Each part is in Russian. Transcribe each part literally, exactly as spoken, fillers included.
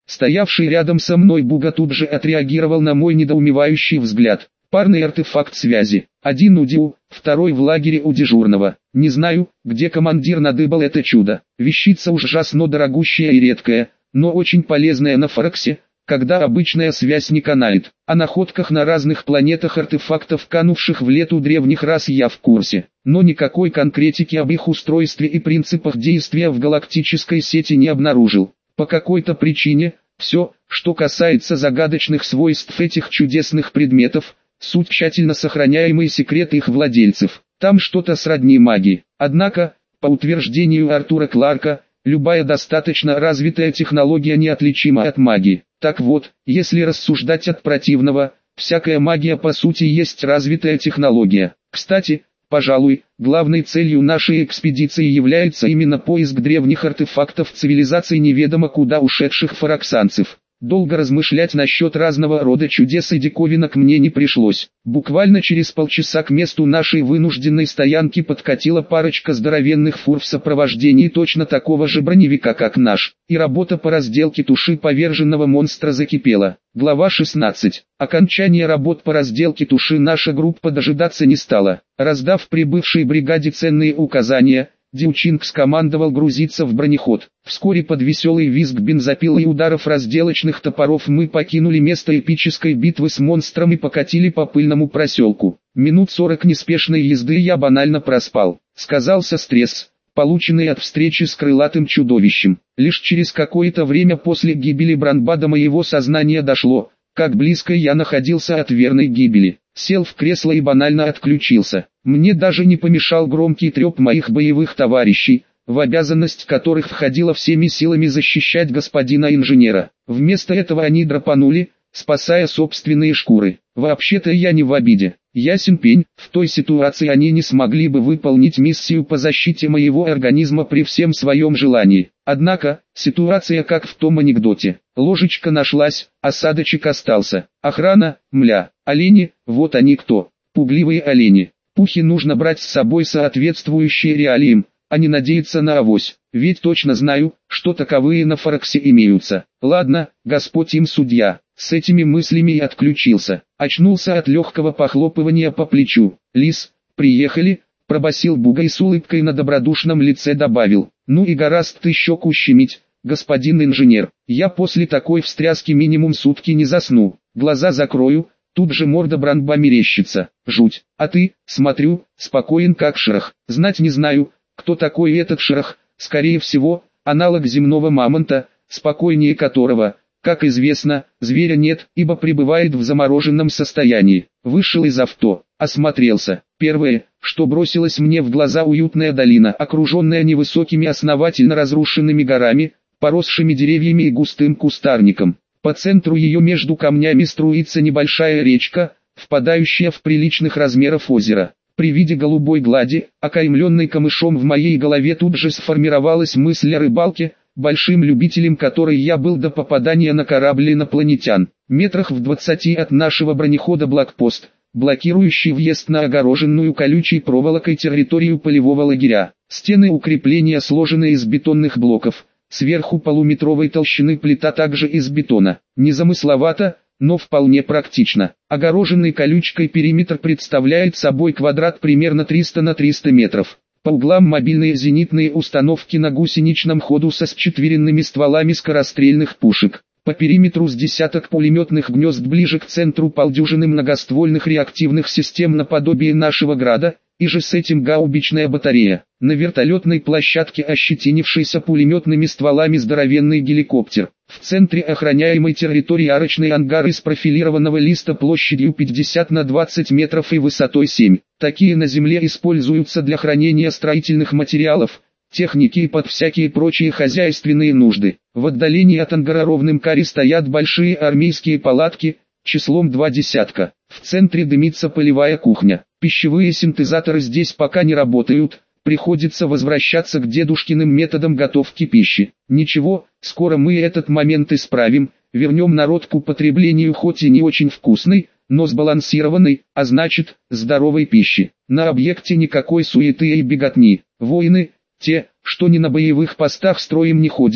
Стоявший рядом со мной Буга тут же отреагировал на мой недоумевающий взгляд. Парный артефакт связи. Один у Диу, второй в лагере у дежурного. Не знаю, где командир надыбал это чудо. Вещица ужасно дорогущая и редкая, но очень полезная на Фараксе, когда обычная связь не канает. О находках на разных планетах артефактов, канувших в лету древних рас, я в курсе. Но никакой конкретики об их устройстве и принципах действия в галактической сети не обнаружил. По какой-то причине, все, что касается загадочных свойств этих чудесных предметов, суть тщательно сохраняемый секрет их владельцев. Там что-то сродни магии. Однако, по утверждению Артура Кларка, любая достаточно развитая технология неотличима от магии. Так вот, если рассуждать от противного, всякая магия по сути есть развитая технология. Кстати, пожалуй, главной целью нашей экспедиции является именно поиск древних артефактов цивилизаций неведомо куда ушедших фараксанцев. Долго размышлять насчет разного рода чудес и диковинок мне не пришлось. Буквально через полчаса к месту нашей вынужденной стоянки подкатила парочка здоровенных фур в сопровождении точно такого же броневика как наш, и работа по разделке туши поверженного монстра закипела. Глава шестнадцать. Окончание работ по разделке туши наша группа дожидаться не стала. Раздав прибывшей бригаде ценные указания, Дьючинг скомандовал грузиться в бронеход. Вскоре под веселый визг бензопилы и ударов разделочных топоров мы покинули место эпической битвы с монстром и покатили по пыльному проселку. Минут сорок неспешной езды я банально проспал. Сказался стресс, полученный от встречи с крылатым чудовищем. Лишь через какое-то время после гибели Бранба до моего сознания дошло, как близко я находился от верной гибели. Сел в кресло и банально отключился. Мне даже не помешал громкий треп моих боевых товарищей, в обязанность которых входило всеми силами защищать господина инженера. Вместо этого они драпанули, спасая собственные шкуры. Вообще-то я не в обиде. Ясен пень, в той ситуации они не смогли бы выполнить миссию по защите моего организма при всем своем желании. Однако, ситуация как в том анекдоте. Ложечка нашлась, осадочек остался. Охрана, мля, олени, вот они кто. Пугливые олени. Пухи нужно брать с собой соответствующие реалиям, а не надеяться на авось. Ведь точно знаю, что таковые на Фараксе имеются. Ладно, Господь им судья. С этими мыслями и отключился. Очнулся от легкого похлопывания по плечу. «Лис, приехали», — пробасил Буга и с улыбкой на добродушном лице добавил. «Ну и гораст ты щеку щемить, господин инженер. Я после такой встряски минимум сутки не засну. Глаза закрою, тут же морда Бранба мерещится. Жуть. А ты, смотрю, спокоен как шерох. Знать не знаю, кто такой этот шерох, скорее всего, аналог земного мамонта, спокойнее которого, как известно, зверя нет, ибо пребывает в замороженном состоянии. Вышел из авто, осмотрелся. Первое, что бросилось мне в глаза, уютная долина, окруженная невысокими основательно разрушенными горами, поросшими деревьями и густым кустарником. По центру ее между камнями струится небольшая речка, впадающая в приличных размеров озеро. При виде голубой глади, окаймленной камышом, в моей голове тут же сформировалась мысль о рыбалке, большим любителем которой я был до попадания на корабль инопланетян. Метрах в двадцати от нашего бронехода блокпост, блокирующий въезд на огороженную колючей проволокой территорию полевого лагеря. Стены укрепления сложены из бетонных блоков, сверху полуметровой толщины плита также из бетона. Незамысловато, но вполне практично. Огороженный колючкой периметр представляет собой квадрат примерно триста на триста метров. По углам мобильные зенитные установки на гусеничном ходу со счетверенными стволами скорострельных пушек. По периметру с десяток пулеметных гнезд, ближе к центру полдюжины многоствольных реактивных систем наподобие нашего града, и же с этим гаубичная батарея. На вертолетной площадке, ощетинившейся пулеметными стволами, здоровенный геликоптер. В центре охраняемой территории арочный ангар из профилированного листа площадью пятьдесят на двадцать метров и высотой семь. Такие на земле используются для хранения строительных материалов, техники и под всякие прочие хозяйственные нужды. В отдалении от ангара ровным каре стоят большие армейские палатки, числом два десятка. В центре дымится полевая кухня. Пищевые синтезаторы здесь пока не работают, приходится возвращаться к дедушкиным методам готовки пищи. Ничего, скоро мы этот момент исправим, вернем народ к употреблению хоть и не очень вкусной, но сбалансированной, а значит, здоровой пищи. На объекте никакой суеты и беготни. Воины, те, что не на боевых постах, строем не ходят,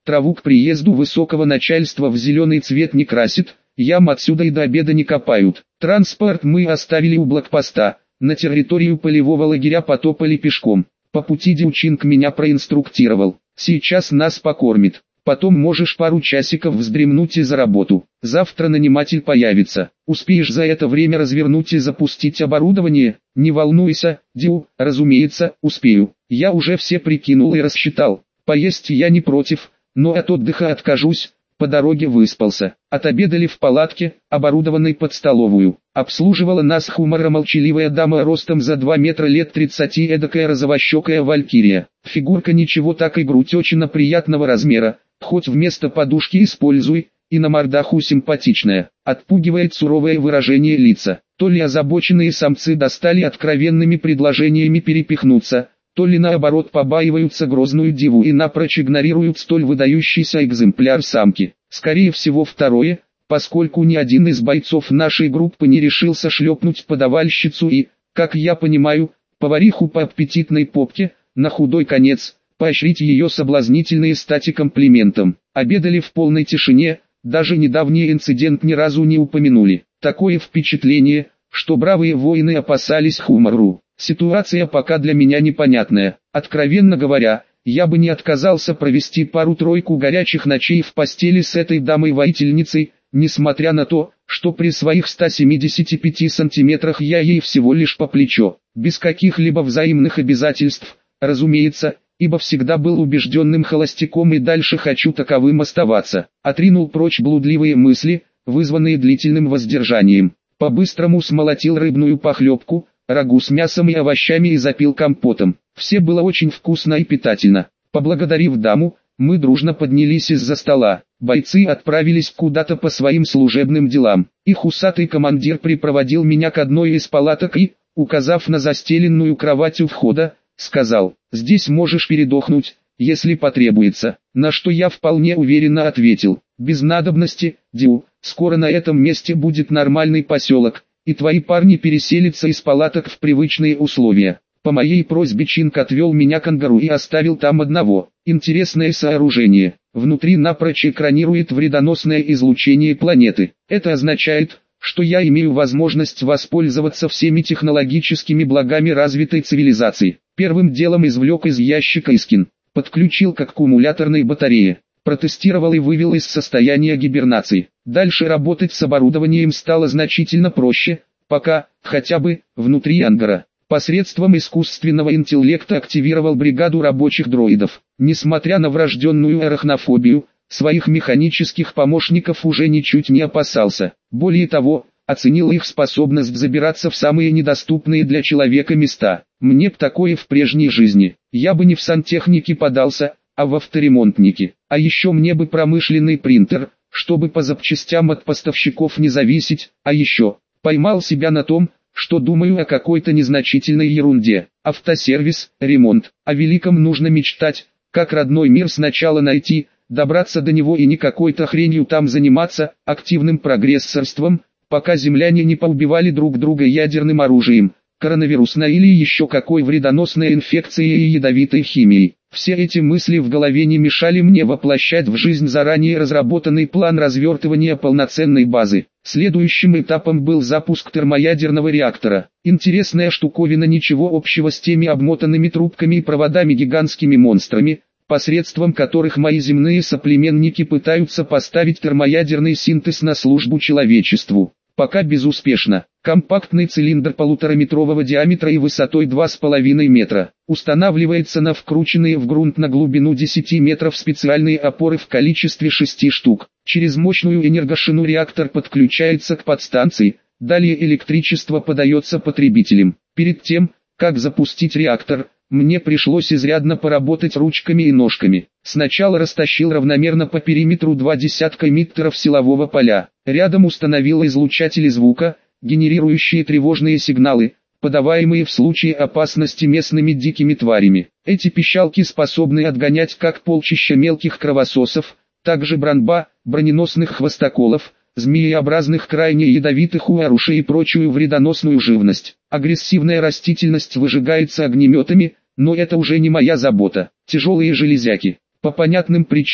Траву к приезду высокого начальства в зеленый цвет не красит, ям отсюда и до обеда не копают. Транспорт мы оставили у блокпоста, на территорию полевого лагеря потопали пешком. По пути Дьючинг меня проинструктировал. Сейчас нас покормит. Потом можешь пару часиков вздремнуть и за работу. Завтра наниматель появится. Успеешь за это время развернуть и запустить оборудование? Не волнуйся, Дю, разумеется, успею. Я уже все прикинул и рассчитал. Поесть я не против, но от отдыха откажусь. По дороге выспался. Отобедали в палатке, оборудованной под столовую. Обслуживала нас хуморомолчаливая дама ростом за два метра лет тридцати, эдакая розовощекая валькирия. Фигурка ничего так и грудь очень приятного размера, хоть вместо подушки используй, и на мордаху симпатичная. Отпугивает суровое выражение лица. То ли озабоченные самцы достали откровенными предложениями перепихнуться, то ли наоборот побаиваются грозную диву и напрочь игнорируют столь выдающийся экземпляр самки. Скорее всего второе, поскольку ни один из бойцов нашей группы не решился шлепнуть подавальщицу и, как я понимаю, повариху по аппетитной попке, на худой конец, поощрить ее соблазнительные стати комплиментом. Обедали в полной тишине, даже недавний инцидент ни разу не упомянули. Такое впечатление, что бравые воины опасались Хумару. Ситуация пока для меня непонятная. Откровенно говоря, я бы не отказался провести пару-тройку горячих ночей в постели с этой дамой-воительницей, несмотря на то, что при своих ста семидесяти пяти сантиметрах я ей всего лишь по плечо, без каких-либо взаимных обязательств, разумеется, ибо всегда был убежденным холостяком и дальше хочу таковым оставаться. Отринул прочь блудливые мысли, вызванные длительным воздержанием. По-быстрому смолотил рыбную похлебку, рагу с мясом и овощами и запил компотом. Все было очень вкусно и питательно. Поблагодарив даму, мы дружно поднялись из-за стола. Бойцы отправились куда-то по своим служебным делам. Их усатый командир припроводил меня к одной из палаток и, указав на застеленную кровать у входа, сказал: «Здесь можешь передохнуть, если потребуется». На что я вполне уверенно ответил: «Без надобности, Дю, скоро на этом месте будет нормальный поселок, и твои парни переселятся из палаток в привычные условия». По моей просьбе Чинг отвел меня к ангару и оставил там одного. Интересное сооружение. Внутри напрочь экранирует вредоносное излучение планеты. Это означает, что я имею возможность воспользоваться всеми технологическими благами развитой цивилизации. Первым делом извлек из ящика Искин, подключил к аккумуляторной батарее, протестировал и вывел из состояния гибернации. Дальше работать с оборудованием стало значительно проще, пока, хотя бы, внутри ангара. Посредством искусственного интеллекта активировал бригаду рабочих дроидов. Несмотря на врожденную арахнофобию, своих механических помощников уже ничуть не опасался. Более того, оценил их способность забираться в самые недоступные для человека места. Мне б такое в прежней жизни. Я бы не в сантехнике подался, а в авторемонтнике. А еще мне бы промышленный принтер, чтобы по запчастям от поставщиков не зависеть. А еще, поймал себя на том, что думаю о какой-то незначительной ерунде. Автосервис, ремонт. О великом нужно мечтать, как родной мир сначала найти, добраться до него и не какой-то хренью там заниматься, активным прогрессорством, пока земляне не поубивали друг друга ядерным оружием, коронавирусной или еще какой вредоносной инфекцией и ядовитой химией. Все эти мысли в голове не мешали мне воплощать в жизнь заранее разработанный план развертывания полноценной базы. Следующим этапом был запуск термоядерного реактора. Интересная штуковина, ничего общего с теми обмотанными трубками и проводами гигантскими монстрами, посредством которых мои земные соплеменники пытаются поставить термоядерный синтез на службу человечеству. Пока безуспешно. Компактный цилиндр полутораметрового диаметра и высотой два с половиной метра. Устанавливается на вкрученные в грунт на глубину десяти метров специальные опоры в количестве шести штук. Через мощную энергошину реактор подключается к подстанции, далее электричество подается потребителям. Перед тем, как запустить реактор, мне пришлось изрядно поработать ручками и ножками. Сначала растащил равномерно по периметру два десятка эмиттеров силового поля. Рядом установил излучатели звука, генерирующие тревожные сигналы, подаваемые в случае опасности местными дикими тварями. Эти пищалки способны отгонять как полчища мелких кровососов, так же бранба, броненосных хвостоколов, змееобразных крайне ядовитых уарушей и прочую вредоносную живность. Агрессивная растительность выжигается огнеметами, но это уже не моя забота. Тяжелые железяки. По понятным причинам,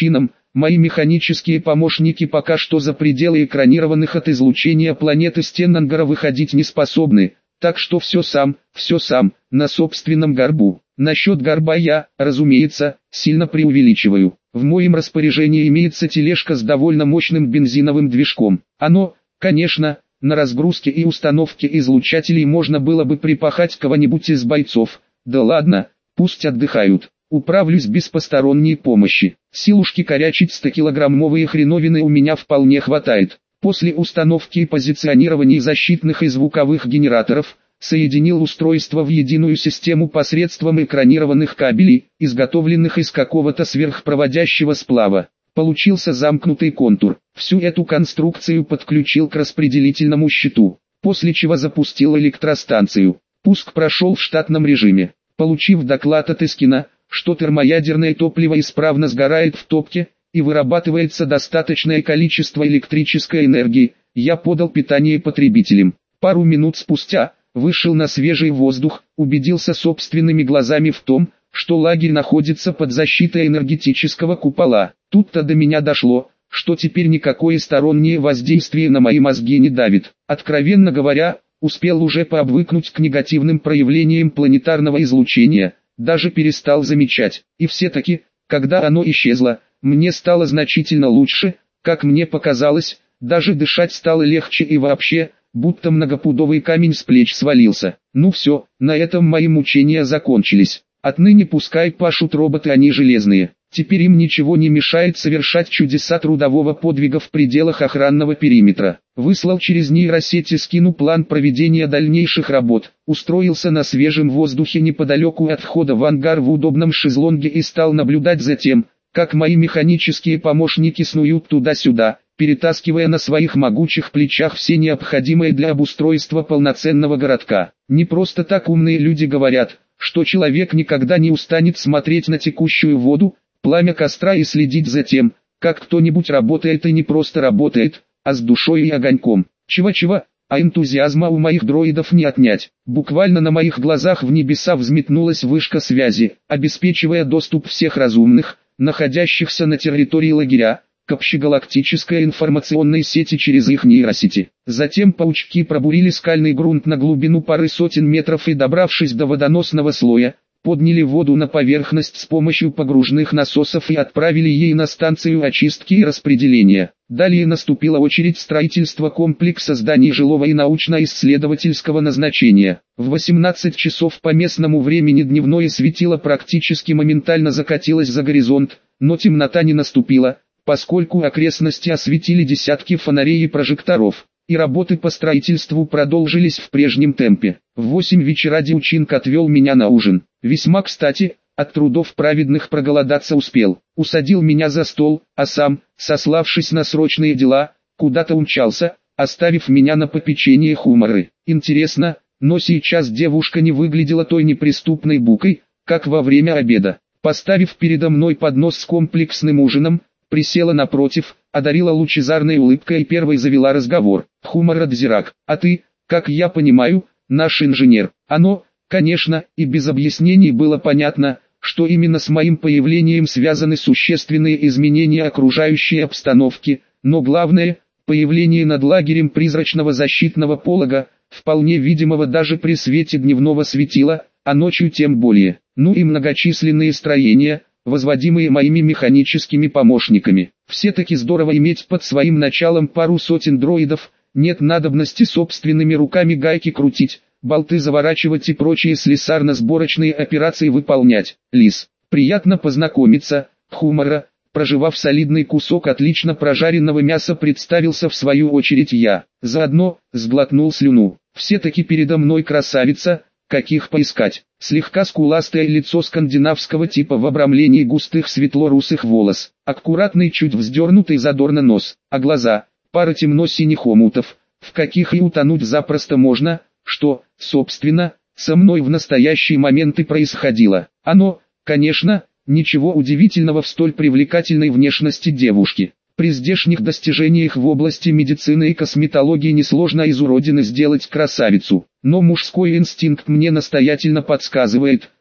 мои механические помощники пока что за пределы экранированных от излучения планеты стен ангара выходить не способны, так что все сам, все сам, на собственном горбу. Насчет горба я, разумеется, сильно преувеличиваю. В моем распоряжении имеется тележка с довольно мощным бензиновым движком. Оно, конечно, на разгрузке и установке излучателей можно было бы припахать кого-нибудь из бойцов. Да ладно, пусть отдыхают. Управлюсь без посторонней помощи. Силушки корячить стокилограммовые хреновины у меня вполне хватает. После установки и позиционирования защитных и звуковых генераторов, соединил устройство в единую систему посредством экранированных кабелей, изготовленных из какого-то сверхпроводящего сплава. Получился замкнутый контур. Всю эту конструкцию подключил к распределительному щиту, после чего запустил электростанцию. Пуск прошел в штатном режиме. Получив доклад от Искина, что термоядерное топливо исправно сгорает в топке, и вырабатывается достаточное количество электрической энергии, я подал питание потребителям. Пару минут спустя, вышел на свежий воздух, убедился собственными глазами в том, что лагерь находится под защитой энергетического купола. Тут-то до меня дошло, что теперь никакое стороннее воздействие на мои мозги не давит. Откровенно говоря, успел уже пообвыкнуть к негативным проявлениям планетарного излучения, даже перестал замечать. И все-таки, когда оно исчезло, мне стало значительно лучше, как мне показалось, даже дышать стало легче и вообще, будто многопудовый камень с плеч свалился. Ну все, на этом мои мучения закончились. Отныне пускай пашут роботы, они железные. Теперь им ничего не мешает совершать чудеса трудового подвига в пределах охранного периметра. Выслал через нейросети скину план проведения дальнейших работ, устроился на свежем воздухе неподалеку от входа в ангар в удобном шезлонге и стал наблюдать за тем, как мои механические помощники снуют туда-сюда, перетаскивая на своих могучих плечах все необходимое для обустройства полноценного городка. Не просто так умные люди говорят, что человек никогда не устанет смотреть на текущую воду, пламя костра и следить за тем, как кто-нибудь работает и не просто работает, а с душой и огоньком. Чего-чего, а энтузиазма у моих дроидов не отнять. Буквально на моих глазах в небеса взметнулась вышка связи, обеспечивая доступ всех разумных, находящихся на территории лагеря, к общегалактической информационной сети через их нейросети. Затем паучки пробурили скальный грунт на глубину пары сотен метров и, добравшись до водоносного слоя, подняли воду на поверхность с помощью погружных насосов и отправили ей на станцию очистки и распределения. Далее наступила очередь строительства комплекса зданий жилого и научно-исследовательского назначения. В восемнадцать часов по местному времени дневное светило практически моментально закатилось за горизонт, но темнота не наступила, поскольку окрестности осветили десятки фонарей и прожекторов, и работы по строительству продолжились в прежнем темпе. В восемь вечера Дьючинг отвел меня на ужин. Весьма кстати, от трудов праведных проголодаться успел. Усадил меня за стол, а сам, сославшись на срочные дела, куда-то умчался, оставив меня на попечение Хумары. Интересно, но сейчас девушка не выглядела той неприступной букой, как во время обеда. Поставив передо мной поднос с комплексным ужином, присела напротив, одарила лучезарной улыбкой и первой завела разговор. Хумара Дзирак, а ты, как я понимаю, наш инженер. Оно, конечно, и без объяснений было понятно, что именно с моим появлением связаны существенные изменения окружающей обстановки, но главное, появление над лагерем призрачного защитного полога, вполне видимого даже при свете дневного светила, а ночью тем более. Ну и многочисленные строения, возводимые моими механическими помощниками. Все-таки здорово иметь под своим началом пару сотен дроидов, нет надобности собственными руками гайки крутить, болты заворачивать и прочие слесарно-сборочные операции выполнять. Лис, приятно познакомиться. Хумара, прожевав солидный кусок отлично прожаренного мяса, представился в свою очередь я. Заодно, сглотнул слюну. Все-таки передо мной красавица, каких поискать. Слегка скуластое лицо скандинавского типа в обрамлении густых светло-русых волос, аккуратный чуть вздернутый задорно нос, а глаза, пара темно-синих омутов, в каких и утонуть запросто можно, что, собственно, со мной в настоящий момент и происходило. Оно, конечно, ничего удивительного в столь привлекательной внешности девушки. При здешних достижениях в области медицины и косметологии несложно из уродины сделать красавицу. Но мужской инстинкт мне настоятельно подсказывает,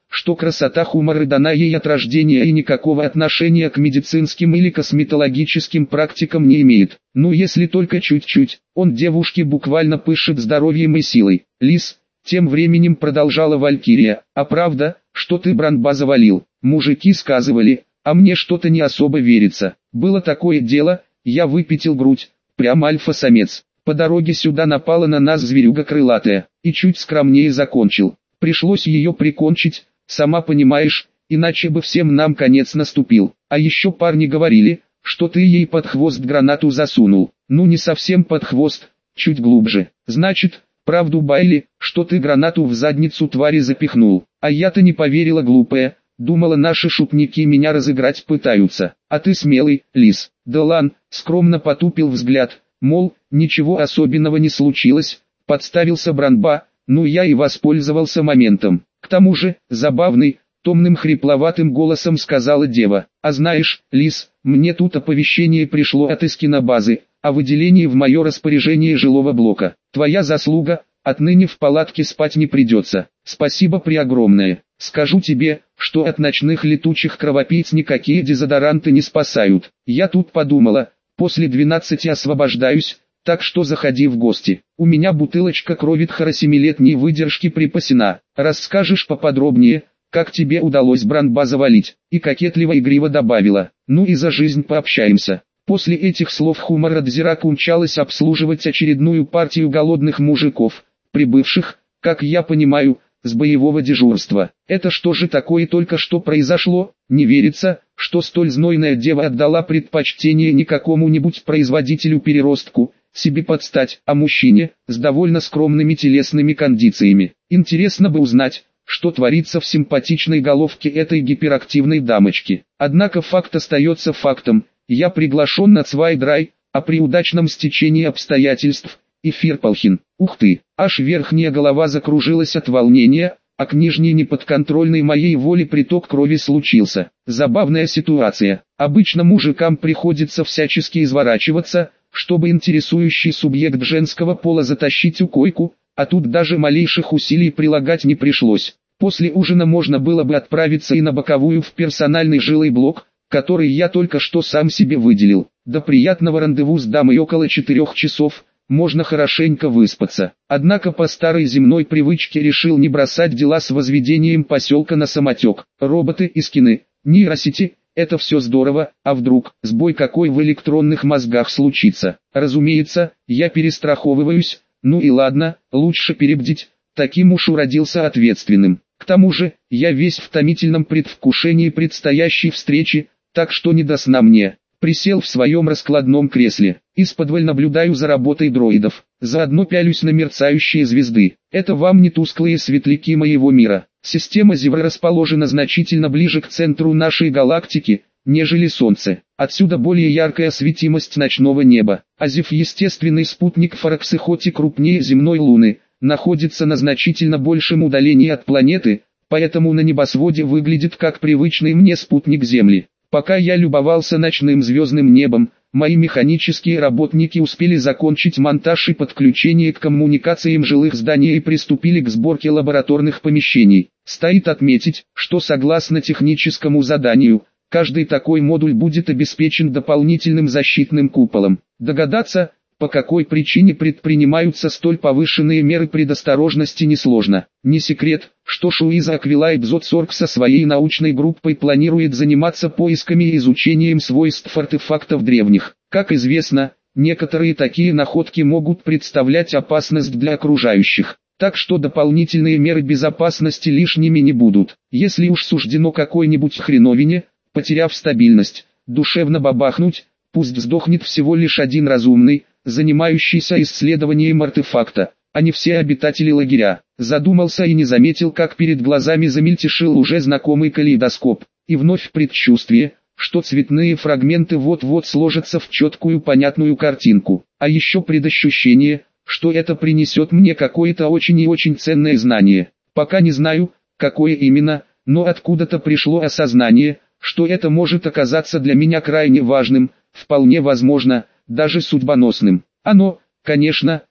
что красота Хумары дана ей от рождения и никакого отношения к медицинским или косметологическим практикам не имеет. Ну если только чуть-чуть, он девушке буквально пышет здоровьем и силой. Лис, тем временем продолжала Валькирия, а правда, что ты Бранба завалил? Мужики сказывали, а мне что-то не особо верится. Было такое дело, я выпятил грудь, прям альфа-самец. По дороге сюда напала на нас зверюга крылатая, и чуть скромнее закончил. Пришлось ее прикончить, сама понимаешь, иначе бы всем нам конец наступил. А еще парни говорили, что ты ей под хвост гранату засунул. Ну не совсем под хвост, чуть глубже. Значит, правду байли, что ты гранату в задницу твари запихнул. А я-то не поверила, глупая, думала, наши шутники меня разыграть пытаются. А ты смелый, лис. Делан скромно потупил взгляд, мол, ничего особенного не случилось, подставился Бранба, ну я и воспользовался моментом. К тому же, забавный, томным хрипловатым голосом сказала дева, а знаешь, лис, мне тут оповещение пришло от из кинобазы, о выделении в мое распоряжение жилого блока. Твоя заслуга, отныне в палатке спать не придется. Спасибо преогромное. Скажу тебе, что от ночных летучих кровопийц никакие дезодоранты не спасают. Я тут подумала, после двенадцати освобождаюсь, так что заходи в гости. У меня бутылочка крови тхара-семилетней выдержки припасена. Расскажешь поподробнее, как тебе удалось Бранба завалить. И кокетливо игриво добавила, ну и за жизнь пообщаемся. После этих слов Хумара Дзирак умчалась обслуживать очередную партию голодных мужиков, прибывших, как я понимаю, с боевого дежурства. Это что же такое только что произошло? Не верится, что столь знойная дева отдала предпочтение не какому-нибудь производителю-переростку, себе подстать, а мужчине, с довольно скромными телесными кондициями. Интересно бы узнать, что творится в симпатичной головке этой гиперактивной дамочки. Однако факт остается фактом, я приглашен на Цвайдрай, а при удачном стечении обстоятельств, и Фирпалхин. Ух ты, аж верхняя голова закружилась от волнения, а к нижней неподконтрольной моей воле приток крови случился. Забавная ситуация. Обычно мужикам приходится всячески изворачиваться, чтобы интересующий субъект женского пола затащить у койку, а тут даже малейших усилий прилагать не пришлось. После ужина можно было бы отправиться и на боковую в персональный жилый блок, который я только что сам себе выделил. До приятного рандеву с дамой около четырех часов, можно хорошенько выспаться. Однако по старой земной привычке решил не бросать дела с возведением поселка на самотек. Роботы и скины, нейросети, это все здорово, а вдруг сбой какой в электронных мозгах случится. Разумеется, я перестраховываюсь, ну и ладно, лучше перебдить, таким уж уродился ответственным. К тому же, я весь в томительном предвкушении предстоящей встречи, так что не до сна мне. Присел в своем раскладном кресле, исподволь наблюдаю за работой дроидов, заодно пялюсь на мерцающие звезды. Это вам не тусклые светляки моего мира. Система Зевра расположена значительно ближе к центру нашей галактики, нежели Солнце. Отсюда более яркая светимость ночного неба. Азев, естественный спутник Фараксы, хоть и крупнее земной Луны, находится на значительно большем удалении от планеты, поэтому на небосводе выглядит как привычный мне спутник Земли. Пока я любовался ночным звездным небом, мои механические работники успели закончить монтаж и подключение к коммуникациям жилых зданий и приступили к сборке лабораторных помещений. Стоит отметить, что согласно техническому заданию, каждый такой модуль будет обеспечен дополнительным защитным куполом. Догадаться, по какой причине предпринимаются столь повышенные меры предосторожности, несложно. Не секрет, что Шуиза Аквилайбзотсорг со своей научной группой планирует заниматься поисками и изучением свойств артефактов древних. Как известно, некоторые такие находки могут представлять опасность для окружающих. Так что дополнительные меры безопасности лишними не будут. Если уж суждено какой-нибудь хреновине, потеряв стабильность, душевно бабахнуть, пусть сдохнет всего лишь один разумный, занимающийся исследованием артефакта, а не все обитатели лагеря. Задумался и не заметил, как перед глазами замельтешил уже знакомый калейдоскоп, и вновь предчувствие, что цветные фрагменты вот-вот сложатся в четкую понятную картинку. А еще предощущение, что это принесет мне какое-то очень и очень ценное знание. Пока не знаю, какое именно, но откуда-то пришло осознание, что это может оказаться для меня крайне важным, вполне возможно, даже судьбоносным. Оно, конечно,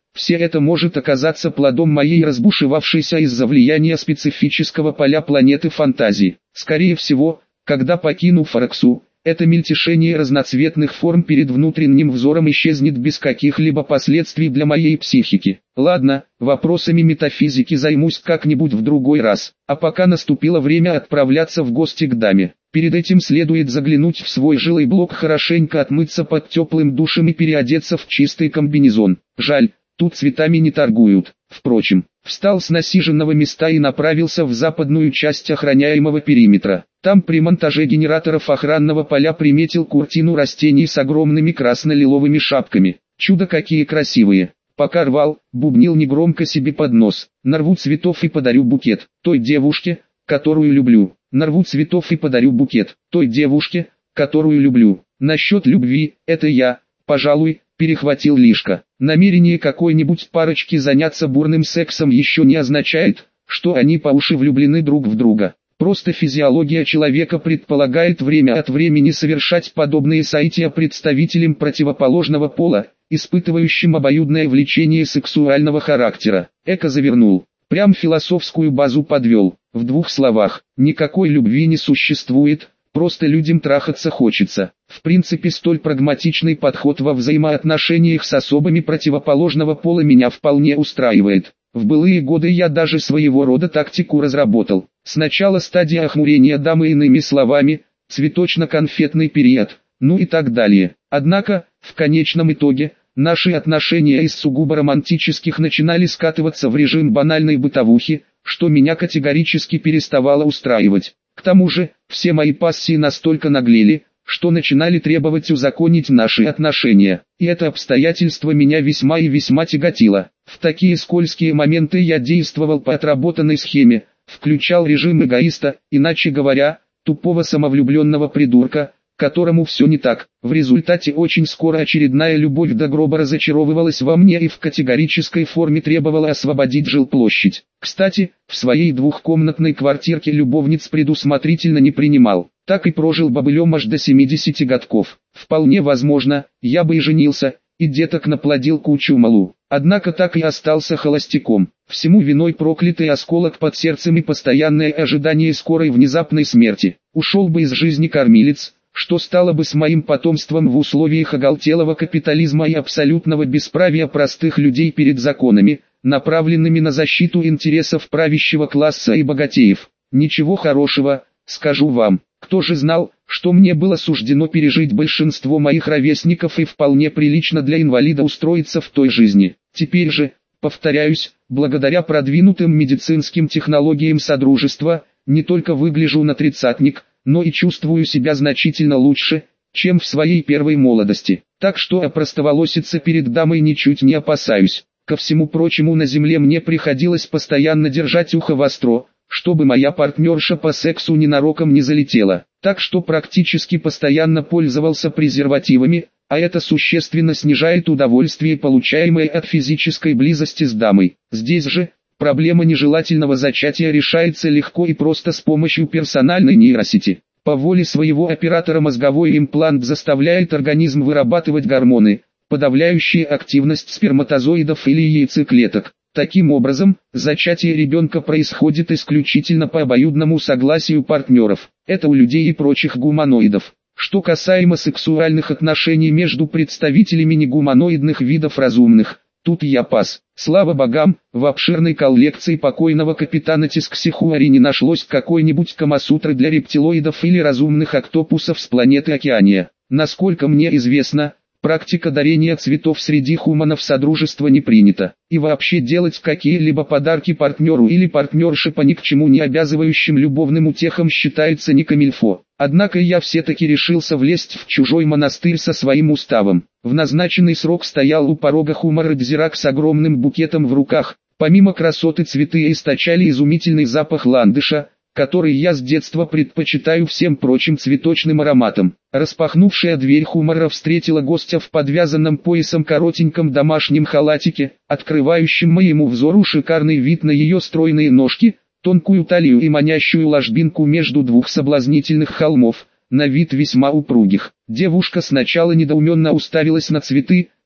Все это может оказаться плодом моей разбушевавшейся из-за влияния специфического поля планеты фантазии. Скорее всего, когда покину Фараксу, это мельтешение разноцветных форм перед внутренним взором исчезнет без каких-либо последствий для моей психики. Ладно, вопросами метафизики займусь как-нибудь в другой раз, а пока наступило время отправляться в гости к даме. Перед этим следует заглянуть в свой жилой блок, хорошенько отмыться под теплым душем и переодеться в чистый комбинезон. Жаль, тут цветами не торгуют. Впрочем, встал с насиженного места и направился в западную часть охраняемого периметра. Там при монтаже генераторов охранного поля приметил куртину растений с огромными красно-лиловыми шапками. Чудо какие красивые! Пока рвал, бубнил негромко себе под нос. Нарву цветов и подарю букет той девушке, которую люблю. Нарву цветов и подарю букет той девушке, которую люблю. Насчет любви, это я, пожалуй, перехватил лишка. Намерение какой-нибудь парочки заняться бурным сексом еще не означает, что они по уши влюблены друг в друга. Просто физиология человека предполагает время от времени совершать подобные сайтия представителям противоположного пола, испытывающим обоюдное влечение сексуального характера. Эко завернул. Прям философскую базу подвел. В двух словах, никакой любви не существует, просто людям трахаться хочется. В принципе, столь прагматичный подход во взаимоотношениях с особами противоположного пола меня вполне устраивает. В былые годы я даже своего рода тактику разработал. Сначала стадия охмурения дамы, иными словами, цветочно-конфетный период, ну и так далее. Однако, в конечном итоге, наши отношения из сугубо романтических начинали скатываться в режим банальной бытовухи, что меня категорически переставало устраивать. К тому же, все мои пассии настолько наглели, что начинали требовать узаконить наши отношения, и это обстоятельство меня весьма и весьма тяготило. В такие скользкие моменты я действовал по отработанной схеме, включал режим эгоиста, иначе говоря, тупого самовлюбленного придурка, которому все не так. В результате очень скоро очередная любовь до гроба разочаровывалась во мне и в категорической форме требовала освободить жилплощадь. Кстати, в своей двухкомнатной квартирке любовниц предусмотрительно не принимал. Так и прожил бобылем аж до семидесяти годков. Вполне возможно, я бы и женился, и деток наплодил кучу малу. Однако так и остался холостяком. Всему виной проклятый осколок под сердцем и постоянное ожидание скорой внезапной смерти. Ушел бы из жизни кормилец, что стало бы с моим потомством в условиях оголтелого капитализма и абсолютного бесправия простых людей перед законами, направленными на защиту интересов правящего класса и богатеев? Ничего хорошего, скажу вам. Кто же знал, что мне было суждено пережить большинство моих ровесников и вполне прилично для инвалида устроиться в той жизни? Теперь же, повторяюсь, благодаря продвинутым медицинским технологиям Содружества, не только выгляжу на тридцатник, но и чувствую себя значительно лучше, чем в своей первой молодости. Так что опростоволоситься перед дамой ничуть не опасаюсь. Ко всему прочему, на земле мне приходилось постоянно держать ухо востро, чтобы моя партнерша по сексу ненароком не залетела. Так что практически постоянно пользовался презервативами, а это существенно снижает удовольствие, получаемое от физической близости с дамой. Здесь же, проблема нежелательного зачатия решается легко и просто с помощью персональной нейросети. По воле своего оператора мозговой имплант заставляет организм вырабатывать гормоны, подавляющие активность сперматозоидов или яйцеклеток. Таким образом, зачатие ребенка происходит исключительно по обоюдному согласию партнеров. Это у людей и прочих гуманоидов. Что касаемо сексуальных отношений между представителями негуманоидных видов разумных, тут я пас. Слава богам, в обширной коллекции покойного капитана Тисксихуари не нашлось какой-нибудь камасутры для рептилоидов или разумных октопусов с планеты Океания. Насколько мне известно, практика дарения цветов среди хуманов Содружества не принята. И вообще делать какие-либо подарки партнеру или партнерше по ни к чему не обязывающим любовным утехам считается не камильфо. Однако я все-таки решился влезть в чужой монастырь со своим уставом. В назначенный срок стоял у порога Хумар-Дзирак с огромным букетом в руках. Помимо красоты, цветы источали изумительный запах ландыша, который я с детства предпочитаю всем прочим цветочным ароматам. Распахнувшая дверь Хумара встретила гостя в подвязанном поясом коротеньком домашнем халатике, открывающем моему взору шикарный вид на ее стройные ножки, тонкую талию и манящую ложбинку между двух соблазнительных холмов, на вид весьма упругих. Девушка сначала недоуменно уставилась на цветы,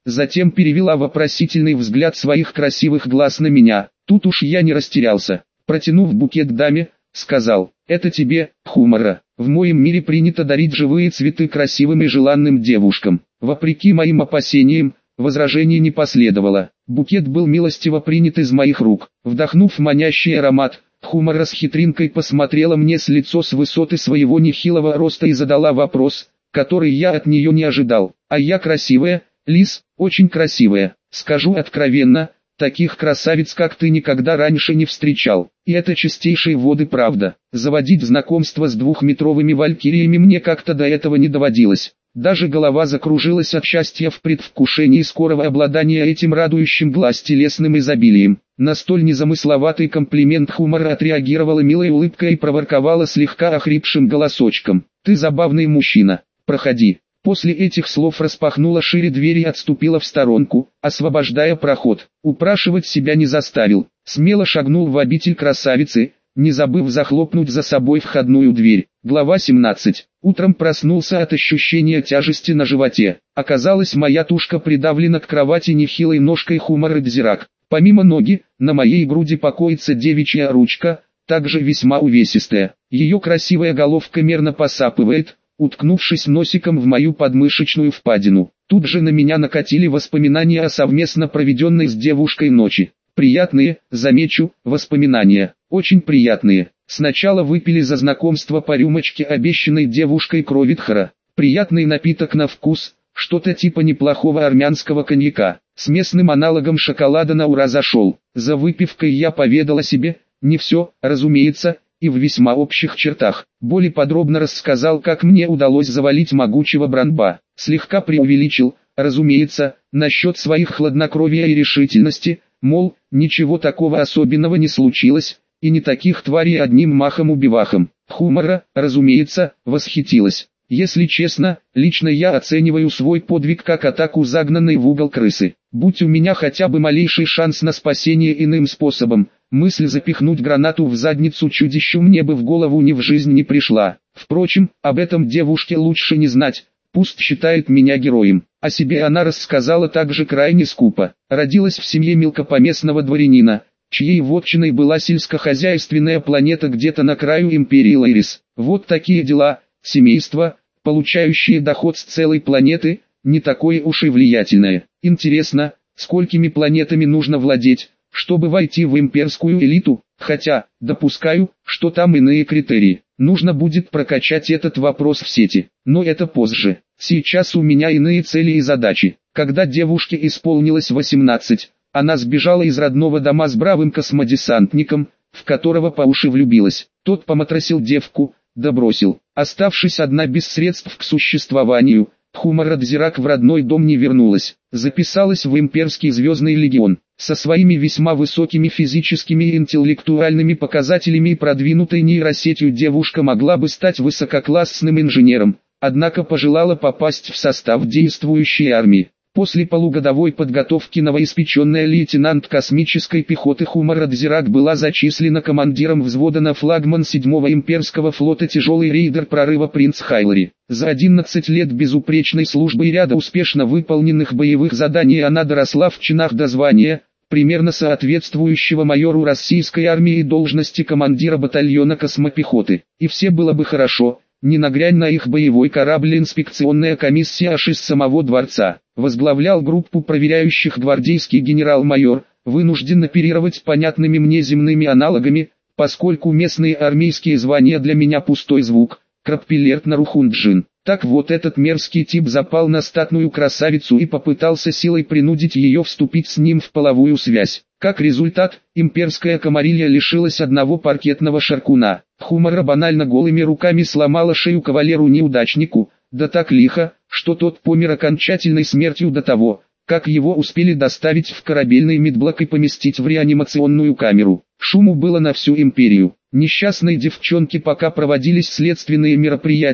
затем перевела вопросительный взгляд своих красивых глаз на меня. Тут уж я не растерялся. Протянув букет даме, сказал: «Это тебе, Хумара. В моем мире принято дарить живые цветы красивым и желанным девушкам». Вопреки моим опасениям, возражений не последовало. Букет был милостиво принят из моих рук. Вдохнув манящий аромат, Хумара с хитринкой посмотрела мне с лицо с высоты своего нехилого роста и задала вопрос, который я от нее не ожидал. «А я красивая, Лис, очень красивая. Скажу откровенно, таких красавиц как ты никогда раньше не встречал. И это чистейшие воды правда. Заводить знакомство с двухметровыми валькириями мне как-то до этого не доводилось. Даже голова закружилась от счастья в предвкушении скорого обладания этим радующим глаз телесным изобилием. На столь незамысловатый комплимент Хумара отреагировала милой улыбкой и проворковала слегка охрипшим голосочком: «Ты забавный мужчина. Проходи». После этих слов распахнула шире дверь и отступила в сторонку, освобождая проход. Упрашивать себя не заставил. Смело шагнул в обитель красавицы, не забыв захлопнуть за собой входную дверь. Глава семнадцать. Утром проснулся от ощущения тяжести на животе. Оказалось, моя тушка придавлена к кровати нехилой ножкой Хумары Дзирак. Помимо ноги, на моей груди покоится девичья ручка, также весьма увесистая. Ее красивая головка мерно посапывает, уткнувшись носиком в мою подмышечную впадину. Тут же на меня накатили воспоминания о совместно проведенной с девушкой ночи. Приятные, замечу, воспоминания, очень приятные. Сначала выпили за знакомство по рюмочке обещанной девушкой Кровитхара. Приятный напиток на вкус, что-то типа неплохого армянского коньяка. С местным аналогом шоколада на ура зашел. За выпивкой я поведал о себе, не все, разумеется, и в весьма общих чертах. Более подробно рассказал, как мне удалось завалить могучего Бранба. Слегка преувеличил, разумеется, насчет своих хладнокровия и решительности, мол, ничего такого особенного не случилось, и не таких тварей одним махом убивахом. Хумара, разумеется, восхитилась. Если честно, лично я оцениваю свой подвиг как атаку загнанной в угол крысы. Будь у меня хотя бы малейший шанс на спасение иным способом, мысль запихнуть гранату в задницу чудищу мне бы в голову ни в жизнь не пришла. Впрочем, об этом девушке лучше не знать, пусть считает меня героем. О себе она рассказала также крайне скупо. Родилась в семье мелкопоместного дворянина, чьей вотчиной была сельскохозяйственная планета где-то на краю империи Лейрис. Вот такие дела. Семейство, получающее доход с целой планеты, не такое уж и влиятельное. Интересно, сколькими планетами нужно владеть, чтобы войти в имперскую элиту? Хотя, допускаю, что там иные критерии. Нужно будет прокачать этот вопрос в сети. Но это позже. Сейчас у меня иные цели и задачи. Когда девушке исполнилось восемнадцать, она сбежала из родного дома с бравым космодесантником, в которого по уши влюбилась. Тот поматросил девку, да бросил. Оставшись одна без средств к существованию, Хумара Дзирак в родной дом не вернулась. Записалась в имперский звездный легион. Со своими весьма высокими физическими и интеллектуальными показателями и продвинутой нейросетью девушка могла бы стать высококлассным инженером, однако пожелала попасть в состав действующей армии. После полугодовой подготовки новоиспеченная лейтенант космической пехоты Хумара Дзирак была зачислена командиром взвода на флагман седьмого имперского флота тяжелый рейдер прорыва «Принц Хайлари». За одиннадцать лет безупречной службы и ряда успешно выполненных боевых заданий она доросла в чинах до звания, примерно соответствующего майору российской армии и должности командира батальона космопехоты. И все было бы хорошо, не нагрянь на их боевой корабль инспекционная комиссия аж из самого дворца. Возглавлял группу проверяющих гвардейский генерал-майор, вынужден оперировать понятными мне земными аналогами, поскольку местные армейские звания для меня пустой звук, Краппилерт Нарухунджин. Так вот, этот мерзкий тип запал на статную красавицу и попытался силой принудить ее вступить с ним в половую связь. Как результат, имперская комарилья лишилась одного паркетного шаркуна. Хумара банально голыми руками сломала шею кавалеру-неудачнику, да так лихо, что тот помер окончательной смертью до того, как его успели доставить в корабельный медблок и поместить в реанимационную камеру. Шуму было на всю империю. Несчастной девчонке пока проводились следственные мероприятия,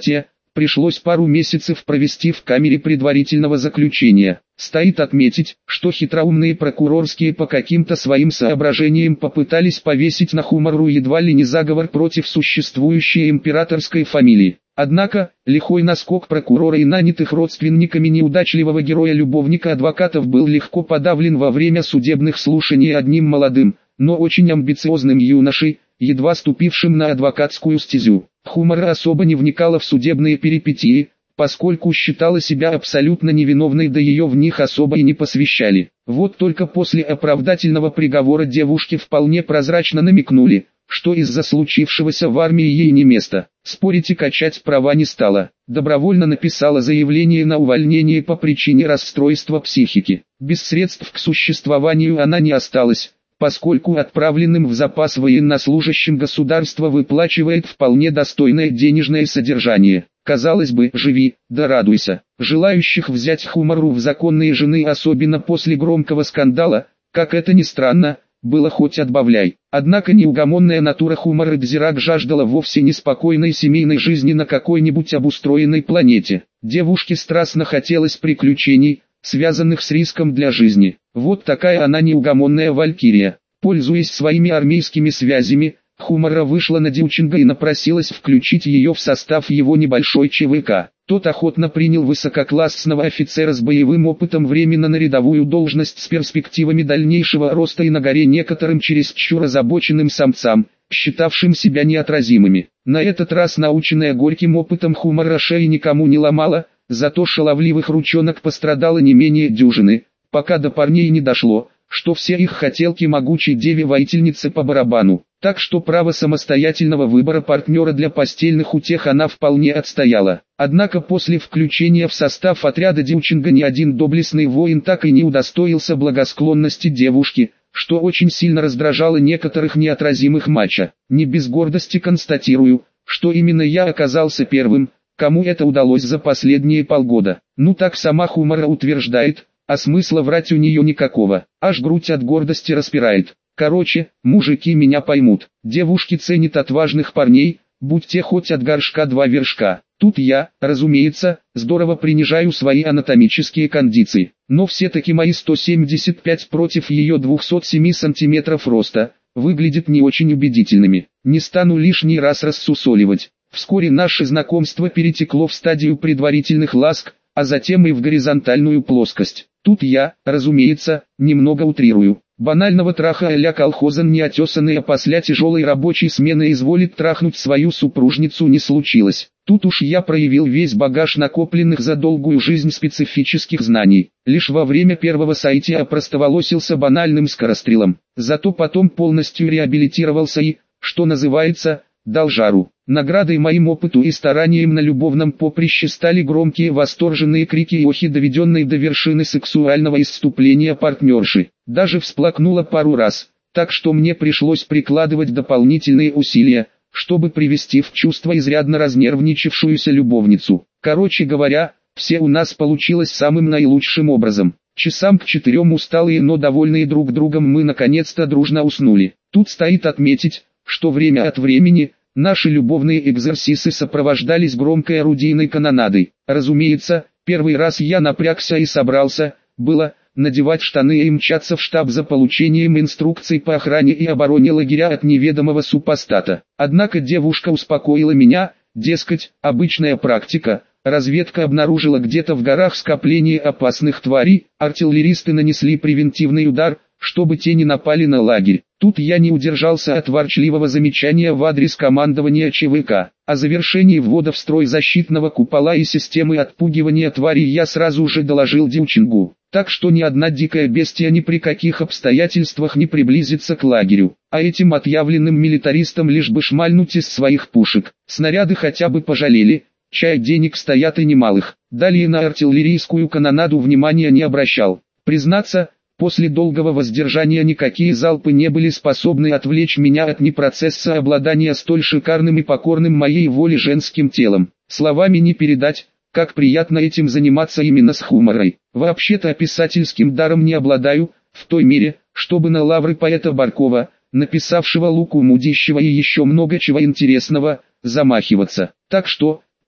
пришлось пару месяцев провести в камере предварительного заключения. Стоит отметить, что хитроумные прокурорские по каким-то своим соображениям попытались повесить на Хумару едва ли не заговор против существующей императорской фамилии. Однако, лихой наскок прокурора и нанятых родственниками неудачливого героя-любовника адвокатов был легко подавлен во время судебных слушаний одним молодым, но очень амбициозным юношей, едва ступившим на адвокатскую стезю. Хумара особо не вникала в судебные перипетии, поскольку считала себя абсолютно невиновной, да ее в них особо и не посвящали. Вот только после оправдательного приговора девушке вполне прозрачно намекнули, что из-за случившегося в армии ей не место. Спорить и качать права не стала. Добровольно написала заявление на увольнение по причине расстройства психики. Без средств к существованию она не осталась, поскольку отправленным в запас военнослужащим государство выплачивает вполне достойное денежное содержание. Казалось бы, живи, да радуйся. Желающих взять Хумару в законные жены, особенно после громкого скандала, как это ни странно, было хоть отбавляй. Однако неугомонная натура Хумары Дзирак жаждала вовсе не спокойной семейной жизни на какой-нибудь обустроенной планете. Девушке страстно хотелось приключений, связанных с риском для жизни. Вот такая она неугомонная валькирия. Пользуясь своими армейскими связями, Хумара вышла на Дючинга и напросилась включить ее в состав его небольшой ЧВК. Тот охотно принял высококлассного офицера с боевым опытом временно на рядовую должность с перспективами дальнейшего роста и на горе некоторым чересчур озабоченным самцам, считавшим себя неотразимыми. На этот раз, наученная горьким опытом, Хумара шеи никому не ломала, зато шаловливых ручонок пострадало не менее дюжины, пока до парней не дошло, что все их хотелки могучей деве-воительницы по барабану. Так что право самостоятельного выбора партнера для постельных утех она вполне отстояла. Однако после включения в состав отряда Дючинга ни один доблестный воин так и не удостоился благосклонности девушки, что очень сильно раздражало некоторых неотразимых мачо. Не без гордости констатирую, что именно я оказался первым, кому это удалось за последние полгода. Ну так сама Хумара утверждает, а смысла врать у нее никакого, аж грудь от гордости распирает. Короче, мужики меня поймут. Девушки ценят отважных парней, будь те хоть от горшка два вершка. Тут я, разумеется, здорово принижаю свои анатомические кондиции. Но все-таки мои сто семьдесят пять против ее двухсот семи сантиметров роста, выглядят не очень убедительными. Не стану лишний раз рассусоливать. Вскоре наше знакомство перетекло в стадию предварительных ласк, а затем и в горизонтальную плоскость. Тут я, разумеется, немного утрирую. Банального траха а-ля колхозан неотесанный, а после тяжелой рабочей смены изволит трахнуть свою супружницу не случилось. Тут уж я проявил весь багаж накопленных за долгую жизнь специфических знаний. Лишь во время первого сайтия опростоволосился банальным скорострелом. Зато потом полностью реабилитировался и, что называется, дал жару. Наградой моим опыту и стараниям на любовном поприще стали громкие восторженные крики и охи, доведенные до вершины сексуального исступления партнерши. Даже всплакнула пару раз, так что мне пришлось прикладывать дополнительные усилия, чтобы привести в чувство изрядно разнервничавшуюся любовницу. Короче говоря, все у нас получилось самым наилучшим образом. Часам к четырем усталые, но довольные друг другом, мы наконец-то дружно уснули. Тут стоит отметить, что время от времени наши любовные экзерсисы сопровождались громкой орудийной канонадой. Разумеется, первый раз я напрягся и собрался, было, надевать штаны и мчаться в штаб за получением инструкций по охране и обороне лагеря от неведомого супостата. Однако девушка успокоила меня, дескать, обычная практика. Разведка обнаружила где-то в горах скопление опасных тварей, артиллеристы нанесли превентивный удар, чтобы те не напали на лагерь. Тут я не удержался от ворчливого замечания в адрес командования ЧВК. О завершении ввода в строй защитного купола и системы отпугивания тварей я сразу же доложил Дючингу. Так что ни одна дикая бестия ни при каких обстоятельствах не приблизится к лагерю. А этим отъявленным милитаристам лишь бы шмальнуть из своих пушек. Снаряды хотя бы пожалели, чай денег стоят и немалых. Далее на артиллерийскую канонаду внимания не обращал. Признаться, после долгого воздержания никакие залпы не были способны отвлечь меня от непроцесса обладания столь шикарным и покорным моей воле женским телом. Словами не передать, как приятно этим заниматься именно с Хумарой. Вообще-то писательским даром не обладаю, в той мере, чтобы на лавры поэта Баркова, написавшего Луку Мудищева и еще много чего интересного, замахиваться. Так что,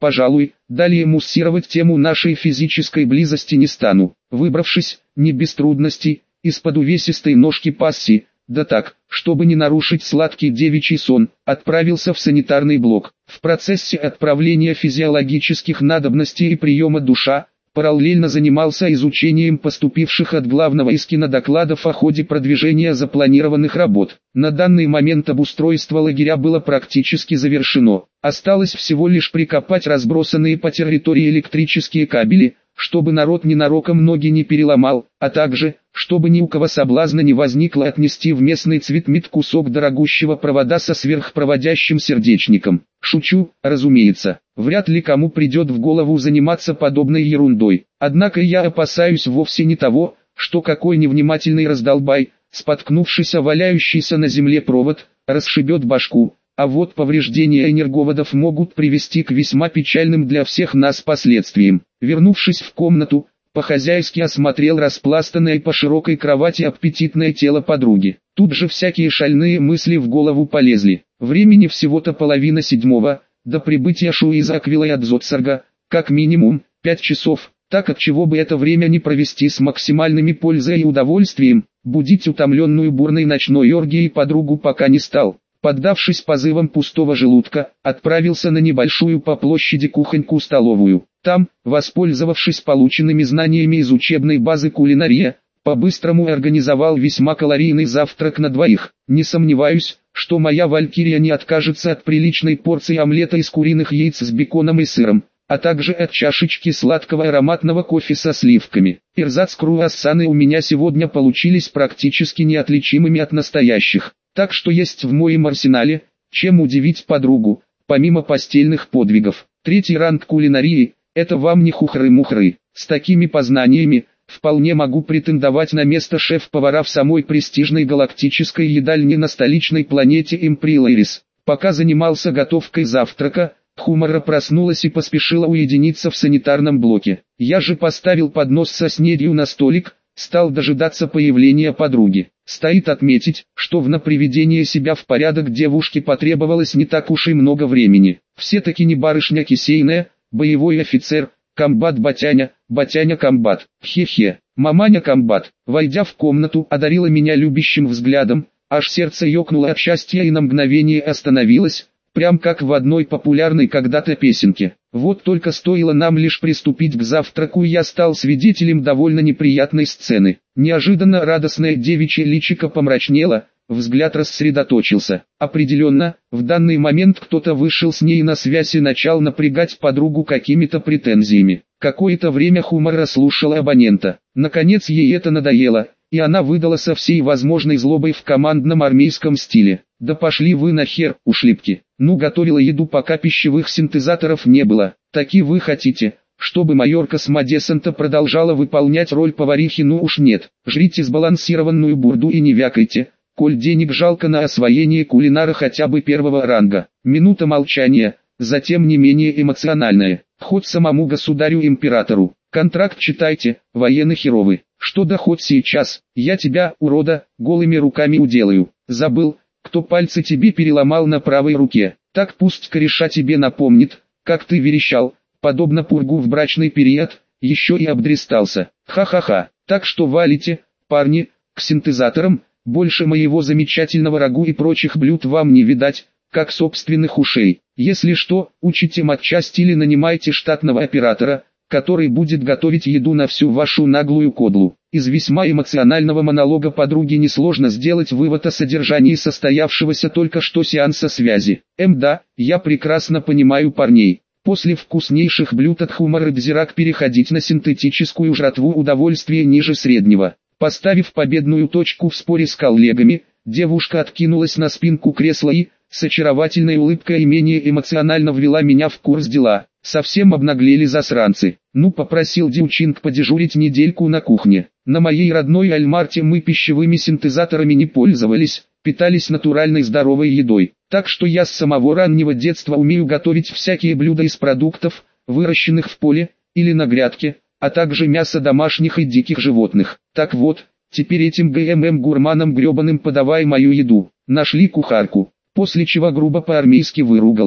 Пожалуй, далее муссировать тему нашей физической близости не стану. Выбравшись, не без трудностей, из-под увесистой ножки пасси, да так, чтобы не нарушить сладкий девичий сон, отправился в санитарный блок. В процессе отправления физиологических надобностей и приема душа, параллельно занимался изучением поступивших от главного Искина докладов о ходе продвижения запланированных работ. На данный момент обустройство лагеря было практически завершено. Осталось всего лишь прикопать разбросанные по территории электрические кабели, чтобы народ ненароком ноги не переломал, а также, чтобы ни у кого соблазна не возникло отнести в местный цветмет кусок дорогущего провода со сверхпроводящим сердечником. Шучу, разумеется. Вряд ли кому придет в голову заниматься подобной ерундой. Однако я опасаюсь вовсе не того, что какой невнимательный раздолбай, споткнувшись о валяющийся на земле провод, расшибет башку. А вот повреждения энерговодов могут привести к весьма печальным для всех нас последствиям. Вернувшись в комнату, по-хозяйски осмотрел распластанное по широкой кровати аппетитное тело подруги. Тут же всякие шальные мысли в голову полезли. Времени всего-то половина седьмого, до прибытия Шуиза Аквилы от Зотсарга, как минимум, пять часов. Так отчего бы это время не провести с максимальными пользой и удовольствием, будить утомленную бурной ночной оргией подругу пока не стал. Поддавшись позывам пустого желудка, отправился на небольшую по площади кухоньку-столовую. Там, воспользовавшись полученными знаниями из учебной базы кулинария, по-быстрому организовал весьма калорийный завтрак на двоих. Не сомневаюсь, что моя валькирия не откажется от приличной порции омлета из куриных яиц с беконом и сыром, а также от чашечки сладкого ароматного кофе со сливками. Эрзац-круассаны у меня сегодня получились практически неотличимыми от настоящих. Так что есть в моем арсенале, чем удивить подругу, помимо постельных подвигов. Третий ранг кулинарии – это вам не хухры-мухры. С такими познаниями, вполне могу претендовать на место шеф-повара в самой престижной галактической едальне на столичной планете Имприлэрис. Пока занимался готовкой завтрака, Хумара проснулась и поспешила уединиться в санитарном блоке. Я же поставил поднос со снедью на столик, стал дожидаться появления подруги. Стоит отметить, что в на приведение себя в порядок девушке потребовалось не так уж и много времени. Все-таки не барышня кисейная, боевой офицер, комбат-батяня, батяня-комбат. Хе-хе, маманя-комбат. Войдя в комнату, одарила меня любящим взглядом, аж сердце ёкнуло от счастья и на мгновение остановилось, прям как в одной популярной когда-то песенке. Вот только стоило нам лишь приступить к завтраку, и я стал свидетелем довольно неприятной сцены. Неожиданно радостное девичье личико помрачнело, взгляд рассредоточился. Определенно, в данный момент кто-то вышел с ней на связь и начал напрягать подругу какими-то претензиями. Какое-то время Хумара слушала абонента. Наконец ей это надоело, и она выдала со всей возможной злобой в командном армейском стиле: «Да пошли вы нахер, ушлепки. Ну, готовила еду, пока пищевых синтезаторов не было. Таки вы хотите, чтобы майорка Смодесанта продолжала выполнять роль поварихи? Ну уж нет. Жрите сбалансированную бурду и не вякайте, коль денег жалко на освоение кулинара хотя бы первого ранга». Минута молчания, затем не менее эмоциональная: «Хоть самому государю-императору. Контракт читайте, военные херовы. Что да хоть сейчас, я тебя, урода, голыми руками уделаю. Забыл, кто пальцы тебе переломал на правой руке? Так пусть кореша тебе напомнит, как ты верещал, подобно пургу в брачный период, еще и обдрестался. Ха-ха-ха. Так что валите, парни, к синтезаторам, больше моего замечательного рагу и прочих блюд вам не видать, как собственных ушей. Если что, учите матчасть или нанимайте штатного оператора, который будет готовить еду на всю вашу наглую кодлу». Из весьма эмоционального монолога подруги несложно сделать вывод о содержании состоявшегося только что сеанса связи. Эм да, я прекрасно понимаю парней. После вкуснейших блюд от Хумара Бзирак переходить на синтетическую жратву удовольствие ниже среднего. Поставив победную точку в споре с коллегами, девушка откинулась на спинку кресла и, с очаровательной улыбкой и менее эмоционально ввела меня в курс дела. Совсем обнаглели засранцы. Ну, попросил Дючинг подежурить недельку на кухне. На моей родной Альмарте мы пищевыми синтезаторами не пользовались, питались натуральной здоровой едой. Так что я с самого раннего детства умею готовить всякие блюда из продуктов, выращенных в поле или на грядке, а также мясо домашних и диких животных. Так вот, теперь этим ГММ-гурманам гребаным подавай мою еду. Нашли кухарку. После чего грубо по-армейски выругалась.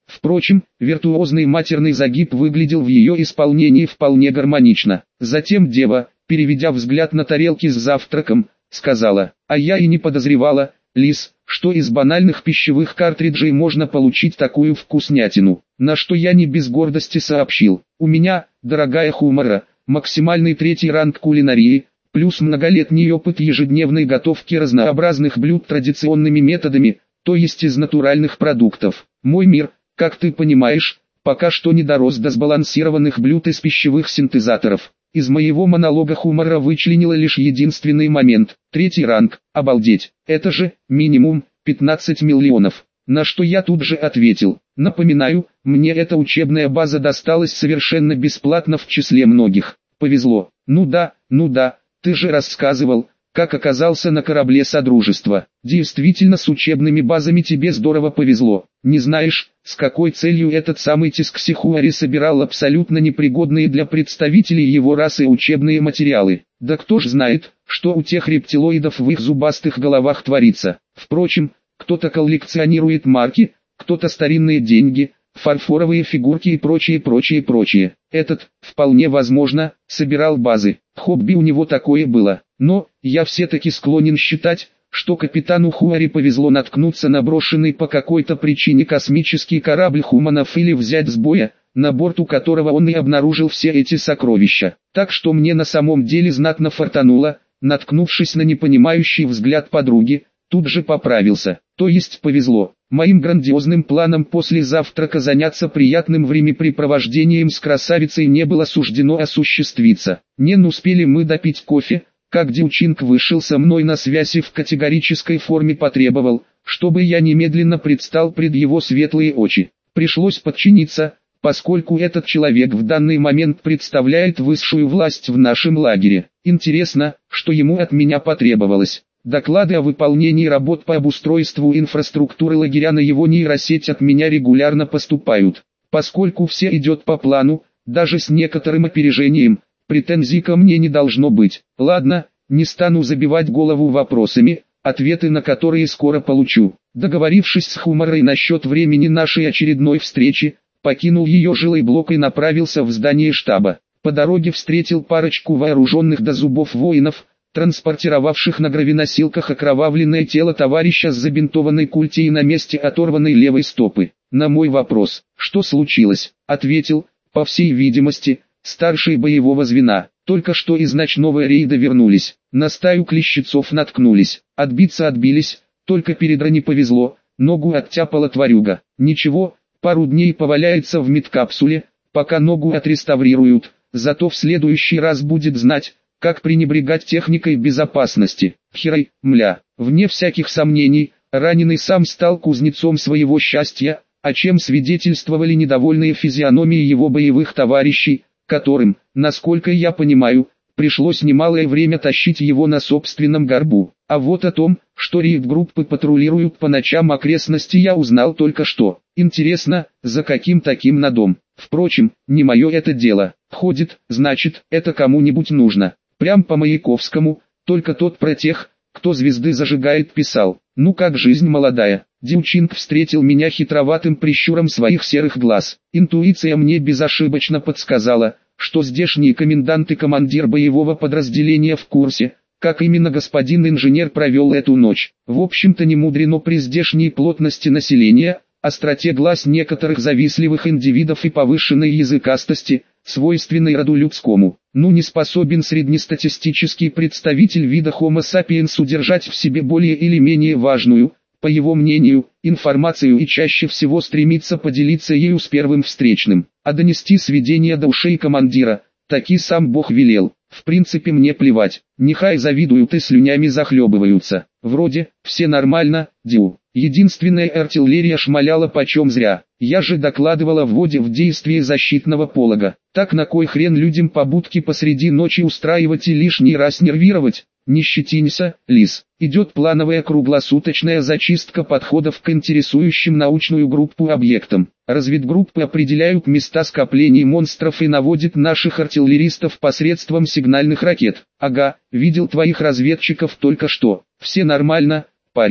Впрочем, виртуозный матерный загиб выглядел в ее исполнении вполне гармонично. Затем дева, переведя взгляд на тарелки с завтраком, сказала: «А я и не подозревала, Лис, что из банальных пищевых картриджей можно получить такую вкуснятину». На что я не без гордости сообщил: «У меня, дорогая Хумара, максимальный третий ранг кулинарии, плюс многолетний опыт ежедневной готовки разнообразных блюд традиционными методами, то есть из натуральных продуктов. Мой мир, как ты понимаешь, пока что не дорос до сбалансированных блюд из пищевых синтезаторов». Из моего монолога Хумара вычленила лишь единственный момент: третий ранг. Обалдеть, это же, минимум, пятнадцать миллионов. На что я тут же ответил: «Напоминаю, мне эта учебная база досталась совершенно бесплатно в числе многих. Повезло». «Ну да, ну да, ты же рассказывал, как оказался на корабле Содружества. Действительно, с учебными базами тебе здорово повезло. Не знаешь, с какой целью этот самый Тисксихуари собирал абсолютно непригодные для представителей его расы учебные материалы? Да кто ж знает, что у тех рептилоидов в их зубастых головах творится. Впрочем, кто-то коллекционирует марки, кто-то старинные деньги, фарфоровые фигурки и прочее, прочее, прочее. Этот, вполне возможно, собирал базы. Хобби у него такое было. Но, я все-таки склонен считать, что капитану Хуари повезло наткнуться на брошенный по какой-то причине космический корабль хуманов или взять с боя, на борту которого он и обнаружил все эти сокровища. Так что мне на самом деле знатно фартануло. Наткнувшись на непонимающий взгляд подруги, тут же поправился. То есть повезло. Моим грандиозным планом после завтрака заняться приятным времяпрепровождением с красавицей не было суждено осуществиться. Не успели мы допить кофе, как Дилчинг вышел со мной на связь и в категорической форме потребовал, чтобы я немедленно предстал пред его светлые очи. Пришлось подчиниться, поскольку этот человек в данный момент представляет высшую власть в нашем лагере. Интересно, что ему от меня потребовалось. Доклады о выполнении работ по обустройству инфраструктуры лагеря на его нейросеть от меня регулярно поступают. Поскольку все идет по плану, даже с некоторым опережением, претензий ко мне не должно быть. Ладно, не стану забивать голову вопросами, ответы на которые скоро получу. Договорившись с Хумарой насчет времени нашей очередной встречи, покинул ее жилой блок и направился в здание штаба. По дороге встретил парочку вооруженных до зубов воинов, транспортировавших на гравиносилках окровавленное тело товарища с забинтованной культей на месте оторванной левой стопы. На мой вопрос, что случилось, ответил: по всей видимости, старший боевого звена, только что из ночного рейда вернулись, на стаю клещецов наткнулись, отбиться отбились, только Передра не повезло, ногу оттяпала тварюга. Ничего, пару дней поваляется в медкапсуле, пока ногу отреставрируют, зато в следующий раз будет знать, как пренебрегать техникой безопасности. Херай, мля, вне всяких сомнений, раненый сам стал кузнецом своего счастья, о чем свидетельствовали недовольные физиономии его боевых товарищей, которым, насколько я понимаю, пришлось немалое время тащить его на собственном горбу. А вот о том, что рейд-группы патрулируют по ночам окрестности, я узнал только что. Интересно, за каким таким надом? Впрочем, не мое это дело. Ходит, значит, это кому-нибудь нужно. Прям по Маяковскому, только тот про тех, кто звезды зажигает, писал. Ну как жизнь молодая. Дилчинг встретил меня хитроватым прищуром своих серых глаз. Интуиция мне безошибочно подсказала, что здешний комендант и командир боевого подразделения в курсе, как именно господин инженер провел эту ночь. В общем-то не мудрено при здешней плотности населения, остроте глаз некоторых завистливых индивидов и повышенной языкастости, свойственной роду людскому. Ну не способен среднестатистический представитель вида Homo sapiens удержать в себе более или менее важную, по его мнению, информацию и чаще всего стремится поделиться ею с первым встречным, а донести сведения до ушей командира, таки сам Бог велел. В принципе мне плевать, нехай завидуют и слюнями захлебываются. Вроде, все нормально, дю. Единственная артиллерия шмаляла почем зря. Я же докладывала о вводе в действие защитного полога. Так на кой хрен людям побудки посреди ночи устраивать и лишний раз нервировать? Не щетинься, Лис. Идет плановая круглосуточная зачистка подходов к интересующим научную группу объектам. Разведгруппы определяют места скоплений монстров и наводят наших артиллеристов посредством сигнальных ракет. Ага, видел твоих разведчиков только что. Все нормально, парень.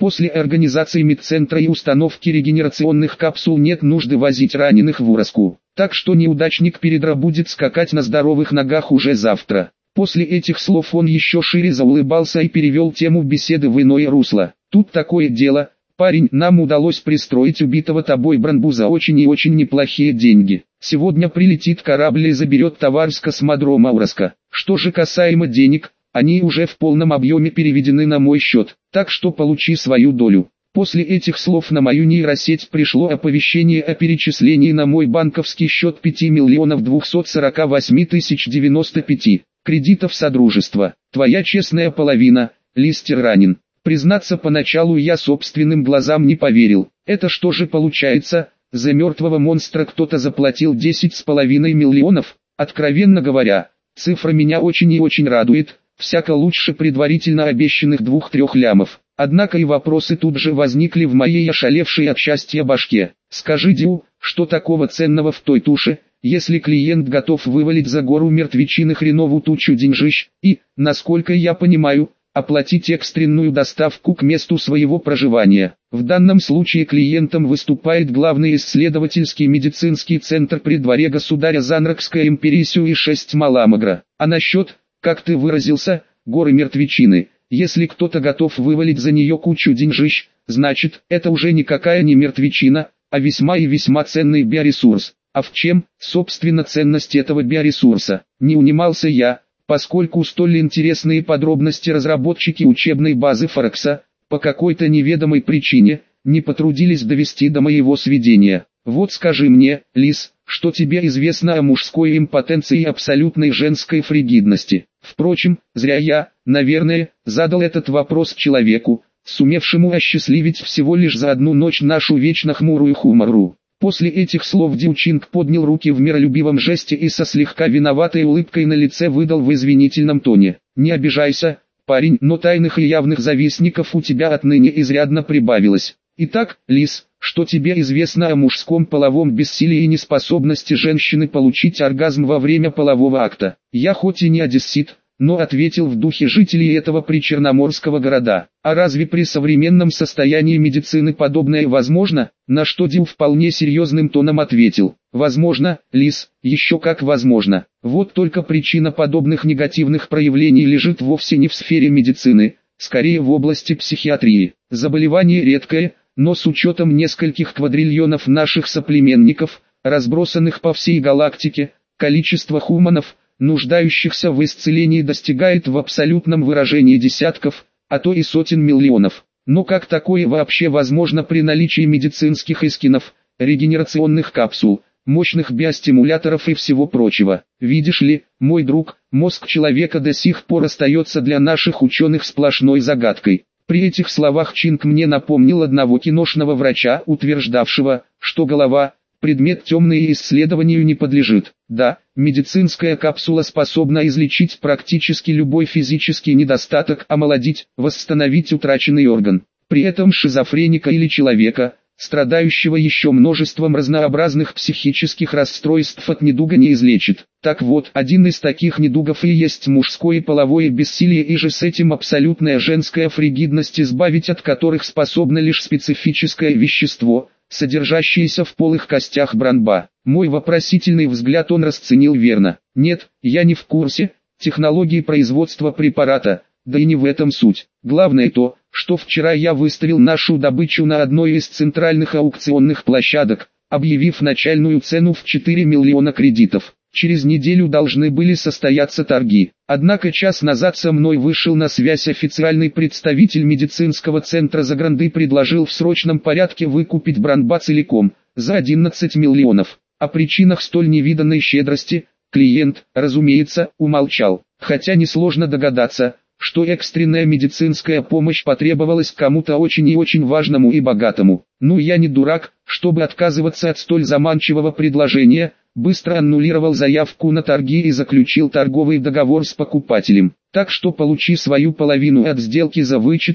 После организации медцентра и установки регенерационных капсул нет нужды возить раненых в Уроску. Так что неудачник Передра будет скакать на здоровых ногах уже завтра. После этих слов он еще шире заулыбался и перевел тему беседы в иное русло. Тут такое дело, парень, нам удалось пристроить убитого тобой Бранбу за очень и очень неплохие деньги. Сегодня прилетит корабль и заберет товар с космодрома Уроска. Что же касаемо денег, они уже в полном объеме переведены на мой счет, так что получи свою долю. После этих слов на мою нейросеть пришло оповещение о перечислении на мой банковский счет пять миллионов двести сорок восемь тысяч девяносто пять кредитов Содружества. Твоя честная половина, Листер Ранин. Признаться, поначалу я собственным глазам не поверил. Это что же получается, за мертвого монстра кто-то заплатил десять с половиной миллионов? Откровенно говоря, цифра меня очень и очень радует. Всяко лучше предварительно обещанных двух-трех лямов. Однако и вопросы тут же возникли в моей ошалевшей от счастья башке. Скажи, Дю, что такого ценного в той туше, если клиент готов вывалить за гору мертвечины хреновую тучу деньжищ, и, насколько я понимаю, оплатить экстренную доставку к месту своего проживания. В данном случае клиентом выступает главный исследовательский медицинский центр при дворе государя Занракской империи Сюи шесть Маламагра. А насчет, как ты выразился, горы мертвечины, если кто-то готов вывалить за нее кучу деньжищ, значит, это уже никакая не мертвечина, а весьма и весьма ценный биоресурс. А в чем, собственно, ценность этого биоресурса? Не унимался я, поскольку столь интересные подробности разработчики учебной базы Форекса, по какой-то неведомой причине, не потрудились довести до моего сведения. Вот скажи мне, Лис, что тебе известно о мужской импотенции и абсолютной женской фригидности. Впрочем, зря я, наверное, задал этот вопрос человеку, сумевшему осчастливить всего лишь за одну ночь нашу вечно хмурую Хумару. После этих слов Дючинг поднял руки в миролюбивом жесте и со слегка виноватой улыбкой на лице выдал в извинительном тоне: «Не обижайся, парень, но тайных и явных завистников у тебя отныне изрядно прибавилось. Итак, Лис, что тебе известно о мужском половом бессилии и неспособности женщины получить оргазм во время полового акта?» Я хоть и не одессит, но ответил в духе жителей этого причерноморского города. А разве при современном состоянии медицины подобное возможно? На что Дил вполне серьезным тоном ответил: возможно, Лис, еще как возможно. Вот только причина подобных негативных проявлений лежит вовсе не в сфере медицины, скорее в области психиатрии. Заболевание редкое, но с учетом нескольких квадриллионов наших соплеменников, разбросанных по всей галактике, количество хуманов, нуждающихся в исцелении, достигает в абсолютном выражении десятков, а то и сотен миллионов. Но как такое вообще возможно при наличии медицинских эскинов, регенерационных капсул, мощных биостимуляторов и всего прочего? Видишь ли, мой друг, мозг человека до сих пор остается для наших ученых сплошной загадкой. При этих словах Чинг мне напомнил одного киношного врача, утверждавшего, что голова – предмет темный и исследованию не подлежит. Да, медицинская капсула способна излечить практически любой физический недостаток, омолодить, восстановить утраченный орган. При этом шизофреника или человека, страдающего еще множеством разнообразных психических расстройств, от недуга не излечит. Так вот, один из таких недугов и есть мужское половое бессилие, и же с этим абсолютная женская фригидность, избавить от которых способно лишь специфическое вещество, содержащиеся в полых костях Бранба. Мой вопросительный взгляд он расценил верно. Нет, я не в курсе технологии производства препарата, да и не в этом суть. Главное то, что вчера я выставил нашу добычу на одной из центральных аукционных площадок, объявив начальную цену в четыре миллиона кредитов. Через неделю должны были состояться торги. Однако час назад со мной вышел на связь официальный представитель медицинского центра Загранды и предложил в срочном порядке выкупить Бранба целиком, за одиннадцать миллионов. О причинах столь невиданной щедрости клиент, разумеется, умолчал. Хотя несложно догадаться, что экстренная медицинская помощь потребовалась кому-то очень и очень важному и богатому. Ну, я не дурак, чтобы отказываться от столь заманчивого предложения. Быстро аннулировал заявку на торги и заключил торговый договор с покупателем. Так что получи свою половину от сделки за вычетом,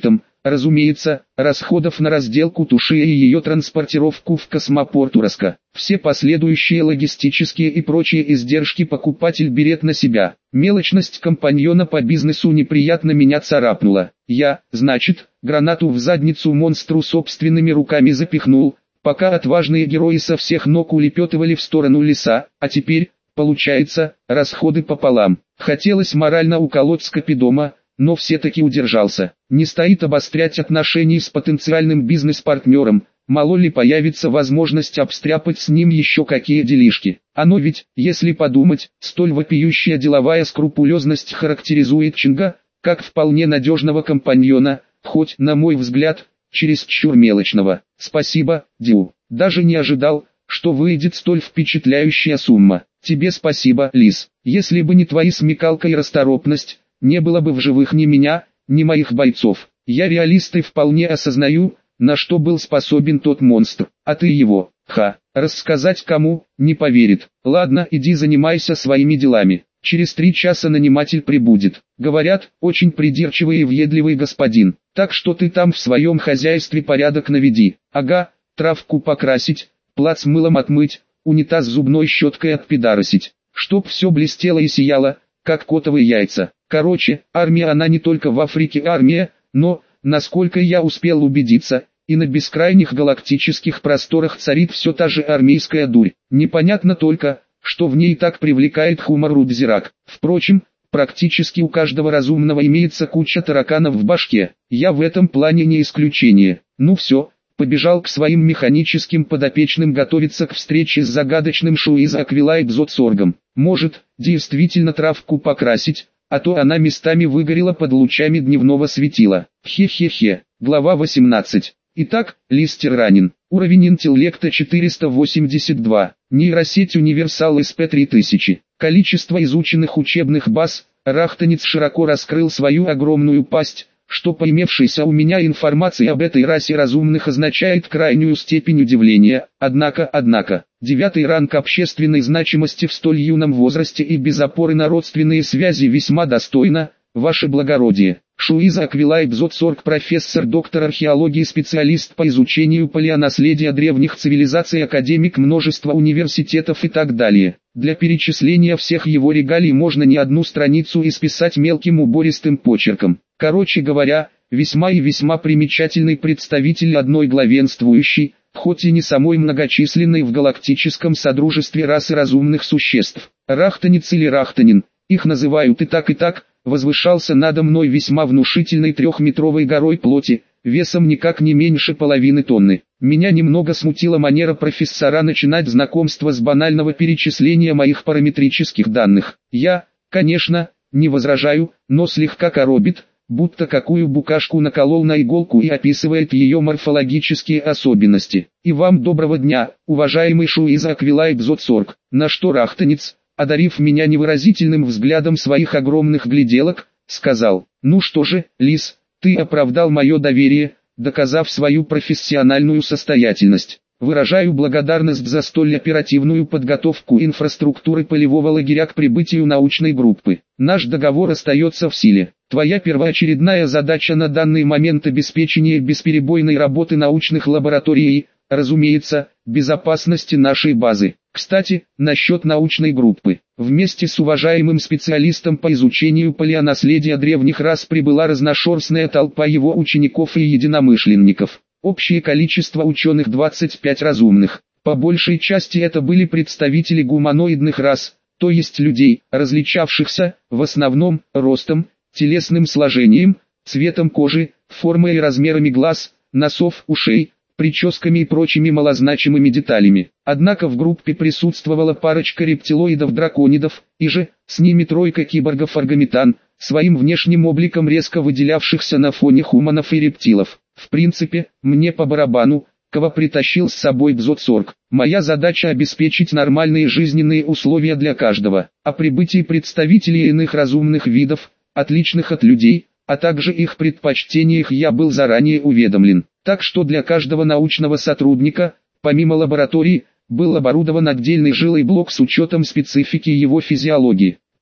разумеется, расходов на разделку туши и ее транспортировку в космопорт Ураска. Все последующие логистические и прочие издержки покупатель берет на себя. Мелочность компаньона по бизнесу неприятно меня царапнула. Я, значит, гранату в задницу монстру собственными руками запихнул, пока отважные герои со всех ног улепетывали в сторону леса, а теперь, получается, расходы пополам. Хотелось морально уколоть Скопидома, но все-таки удержался. Не стоит обострять отношения с потенциальным бизнес-партнером, мало ли появится возможность обстряпать с ним еще какие делишки. Оно ведь, если подумать, столь вопиющая деловая скрупулезность характеризует Чинга, как вполне надежного компаньона, хоть, на мой взгляд, чересчур мелочного. Спасибо, Дю. Даже не ожидал, что выйдет столь впечатляющая сумма. Тебе спасибо, Лис. Если бы не твои смекалка и расторопность, не было бы в живых ни меня, ни моих бойцов. Я реалист и вполне осознаю, на что был способен тот монстр. А ты его, ха, рассказать кому, не поверит. Ладно, иди занимайся своими делами. Через три часа наниматель прибудет. Говорят, очень придирчивый и въедливый господин. Так что ты там в своем хозяйстве порядок наведи. Ага, травку покрасить, плац мылом отмыть, унитаз зубной щеткой отпидаросить. Чтоб все блестело и сияло, как котовые яйца. Короче, армия она не только в Африке армия, но, насколько я успел убедиться, и на бескрайних галактических просторах царит все та же армейская дурь. Непонятно только, что в ней так привлекает Хумар Рудзирак. Впрочем, практически у каждого разумного имеется куча тараканов в башке. Я в этом плане не исключение. Ну все, побежал к своим механическим подопечным готовиться к встрече с загадочным Шуиза Аквилайт Зотсоргом. Может, действительно травку покрасить, а то она местами выгорела под лучами дневного светила. Хе-хе-хе. Глава восемнадцать. Итак, Листер ранен. Уровень интеллекта четыреста восемьдесят два. Нейросеть Универсал эс пи три тысячи. Количество изученных учебных баз. Рахтанец широко раскрыл свою огромную пасть, что по имевшейся у меня информации об этой расе разумных означает крайнюю степень удивления. Однако, однако, девятый ранг общественной значимости в столь юном возрасте и без опоры на родственные связи весьма достойно, ваше благородие. Шуиза Аквилайт Зотсорг, профессор, доктор археологии, специалист по изучению палеонаследия древних цивилизаций, академик множества университетов и так далее. Для перечисления всех его регалий можно не одну страницу исписать мелким убористым почерком. Короче говоря, весьма и весьма примечательный представитель одной главенствующей, хоть и не самой многочисленной в галактическом содружестве расы разумных существ. Рахтанец или Рахтанин, их называют и так и так, возвышался надо мной весьма внушительной трехметровой горой плоти, весом никак не меньше половины тонны. Меня немного смутила манера профессора начинать знакомство с банального перечисления моих параметрических данных. Я, конечно, не возражаю, но слегка коробит, будто какую букашку наколол на иголку и описывает ее морфологические особенности. И вам доброго дня, уважаемый Шуиза Аквилайт Зотсорг. На что Рахтанец, одарив меня невыразительным взглядом своих огромных гляделок, сказал: «Ну что же, Лис, ты оправдал мое доверие, доказав свою профессиональную состоятельность. Выражаю благодарность за столь оперативную подготовку инфраструктуры полевого лагеря к прибытию научной группы. Наш договор остается в силе. Твоя первоочередная задача на данный момент обеспечение бесперебойной работы научных лабораторий и, разумеется, безопасности нашей базы. Кстати, насчет научной группы. Вместе с уважаемым специалистом по изучению палеонаследия древних рас прибыла разношерстная толпа его учеников и единомышленников. Общее количество ученых двадцать пять разумных. По большей части это были представители гуманоидных рас, то есть людей, различавшихся, в основном, ростом, телесным сложением, цветом кожи, формой и размерами глаз, носов, ушей, прическами и прочими малозначимыми деталями. Однако в группе присутствовала парочка рептилоидов-драконидов, и же, с ними тройка киборгов-аргометан, своим внешним обликом резко выделявшихся на фоне хуманов и рептилов. В принципе, мне по барабану, кого притащил с собой Бзотсорг. Моя задача обеспечить нормальные жизненные условия для каждого. О прибытии представителей иных разумных видов, отличных от людей, а также их предпочтениях я был заранее уведомлен. Так что для каждого научного сотрудника, помимо лаборатории, был оборудован отдельный жилой блок с учетом специфики его физиологии.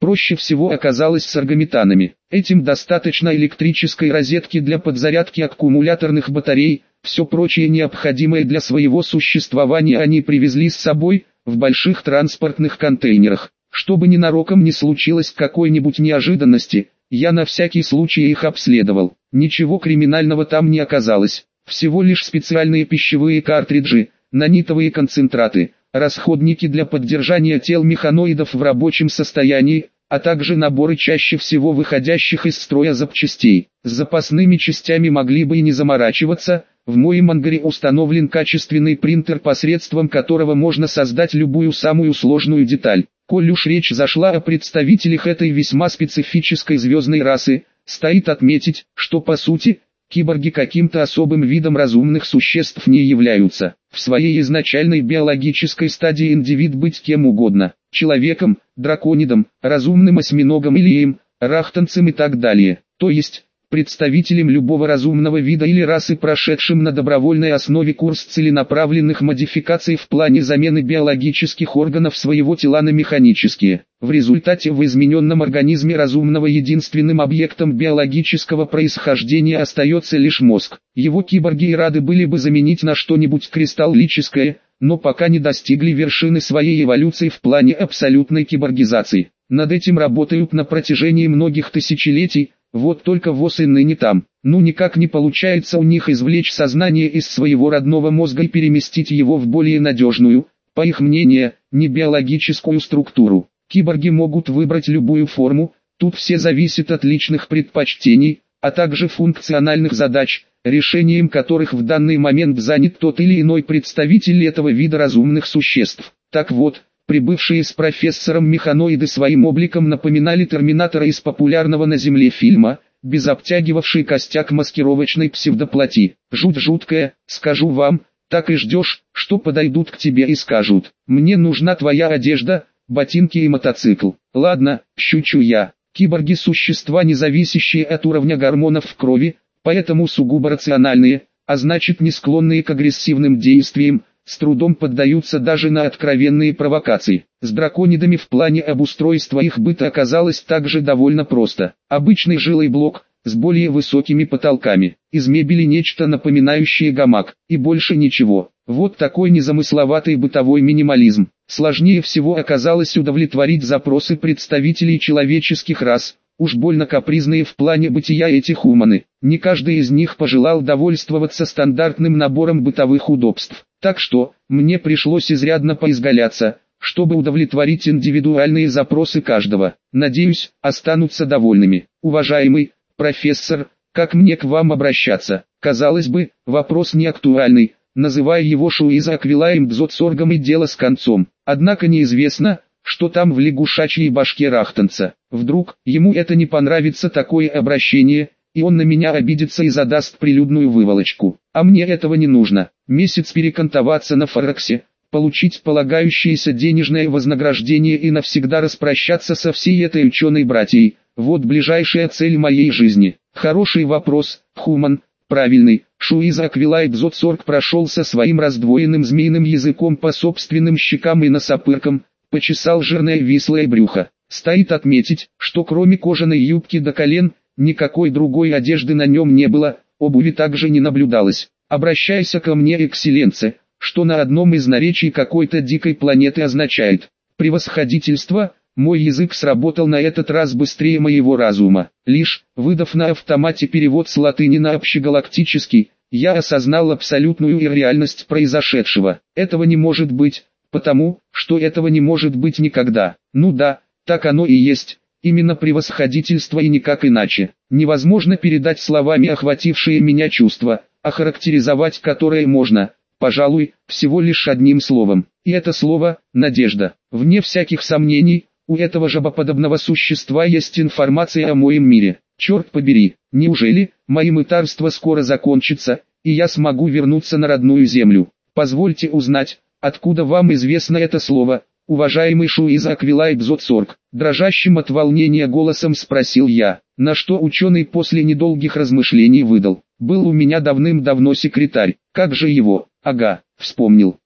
Проще всего оказалось с аргометанами. Этим достаточно электрической розетки для подзарядки аккумуляторных батарей, все прочее необходимое для своего существования они привезли с собой, в больших транспортных контейнерах. Чтобы ненароком не случилось какой-нибудь неожиданности, я на всякий случай их обследовал. Ничего криминального там не оказалось. Всего лишь специальные пищевые картриджи, нанитовые концентраты, расходники для поддержания тел механоидов в рабочем состоянии, а также наборы чаще всего выходящих из строя запчастей. С запасными частями могли бы и не заморачиваться. В моем ангаре установлен качественный принтер, посредством которого можно создать любую самую сложную деталь. Коль уж речь зашла о представителях этой весьма специфической звездной расы, стоит отметить, что по сути, киборги каким-то особым видом разумных существ не являются. В своей изначальной биологической стадии индивид быть кем угодно – человеком, драконидом, разумным осьминогом или им, рахтанцем и так далее. То есть, представителем любого разумного вида или расы, прошедшим на добровольной основе курс целенаправленных модификаций в плане замены биологических органов своего тела на механические. В результате в измененном организме разумного единственным объектом биологического происхождения остается лишь мозг. Его киборги и рады были бы заменить на что-нибудь кристаллическое, но пока не достигли вершины своей эволюции в плане абсолютной киборгизации. Над этим работают на протяжении многих тысячелетий. Вот только ВОЗ и ныне там. Ну никак не получается у них извлечь сознание из своего родного мозга и переместить его в более надежную, по их мнению, не биологическую структуру. Киборги могут выбрать любую форму, тут все зависит от личных предпочтений, а также функциональных задач, решением которых в данный момент занят тот или иной представитель этого вида разумных существ. Так вот, прибывшие с профессором механоиды своим обликом напоминали терминатора из популярного на Земле фильма, без обтягивавший костяк маскировочной псевдоплоти. Жуть жуткая, скажу вам, так и ждешь, что подойдут к тебе и скажут: «Мне нужна твоя одежда, ботинки и мотоцикл». Ладно, шучу я. Киборги – существа, не зависящие от уровня гормонов в крови, поэтому сугубо рациональные, а значит не склонные к агрессивным действиям, с трудом поддаются даже на откровенные провокации. С драконидами в плане обустройства их быта оказалось также довольно просто. Обычный жилой блок, с более высокими потолками, из мебели нечто напоминающее гамак, и больше ничего. Вот такой незамысловатый бытовой минимализм. Сложнее всего оказалось удовлетворить запросы представителей человеческих рас, уж больно капризные в плане бытия эти хуманы. Не каждый из них пожелал довольствоваться стандартным набором бытовых удобств. Так что, мне пришлось изрядно поизгаляться, чтобы удовлетворить индивидуальные запросы каждого. Надеюсь, останутся довольными. Уважаемый профессор, как мне к вам обращаться? Казалось бы, вопрос не актуальный, называя его Шуиза Аквилаем Бзотсоргом и дело с концом. Однако неизвестно, что там в лягушачьей башке рахтанца. Вдруг, ему это не понравится такое обращение, и он на меня обидится и задаст прилюдную выволочку. А мне этого не нужно. Месяц перекантоваться на Форексе, получить полагающееся денежное вознаграждение и навсегда распрощаться со всей этой ученой-братьей. Вот ближайшая цель моей жизни. Хороший вопрос, Хуман, правильный. Шуиза Аквилай Бзотсорг прошелся своим раздвоенным змеиным языком по собственным щекам и носопыркам, почесал жирное вислое брюхо. Стоит отметить, что кроме кожаной юбки до колен, никакой другой одежды на нем не было, обуви также не наблюдалось. «Обращайся ко мне, экселленце», что на одном из наречий какой-то дикой планеты означает «превосходительство». Мой язык сработал на этот раз быстрее моего разума. Лишь, выдав на автомате перевод с латыни на общегалактический, я осознал абсолютную ирреальность произошедшего. Этого не может быть, потому, что этого не может быть никогда. Ну да, так оно и есть. Именно превосходительство и никак иначе. Невозможно передать словами охватившие меня чувства, охарактеризовать которое можно, пожалуй, всего лишь одним словом. И это слово – надежда. Вне всяких сомнений, у этого жабоподобного существа есть информация о моем мире. Черт побери, неужели мои мытарства скоро закончатся, и я смогу вернуться на родную землю? Позвольте узнать, откуда вам известно это слово, уважаемый Шуиза Аквилай Бзотсорг? Дрожащим от волнения голосом спросил я, на что ученый после недолгих размышлений выдал: был у меня давным-давно секретарь. Как же его? Ага, вспомнил.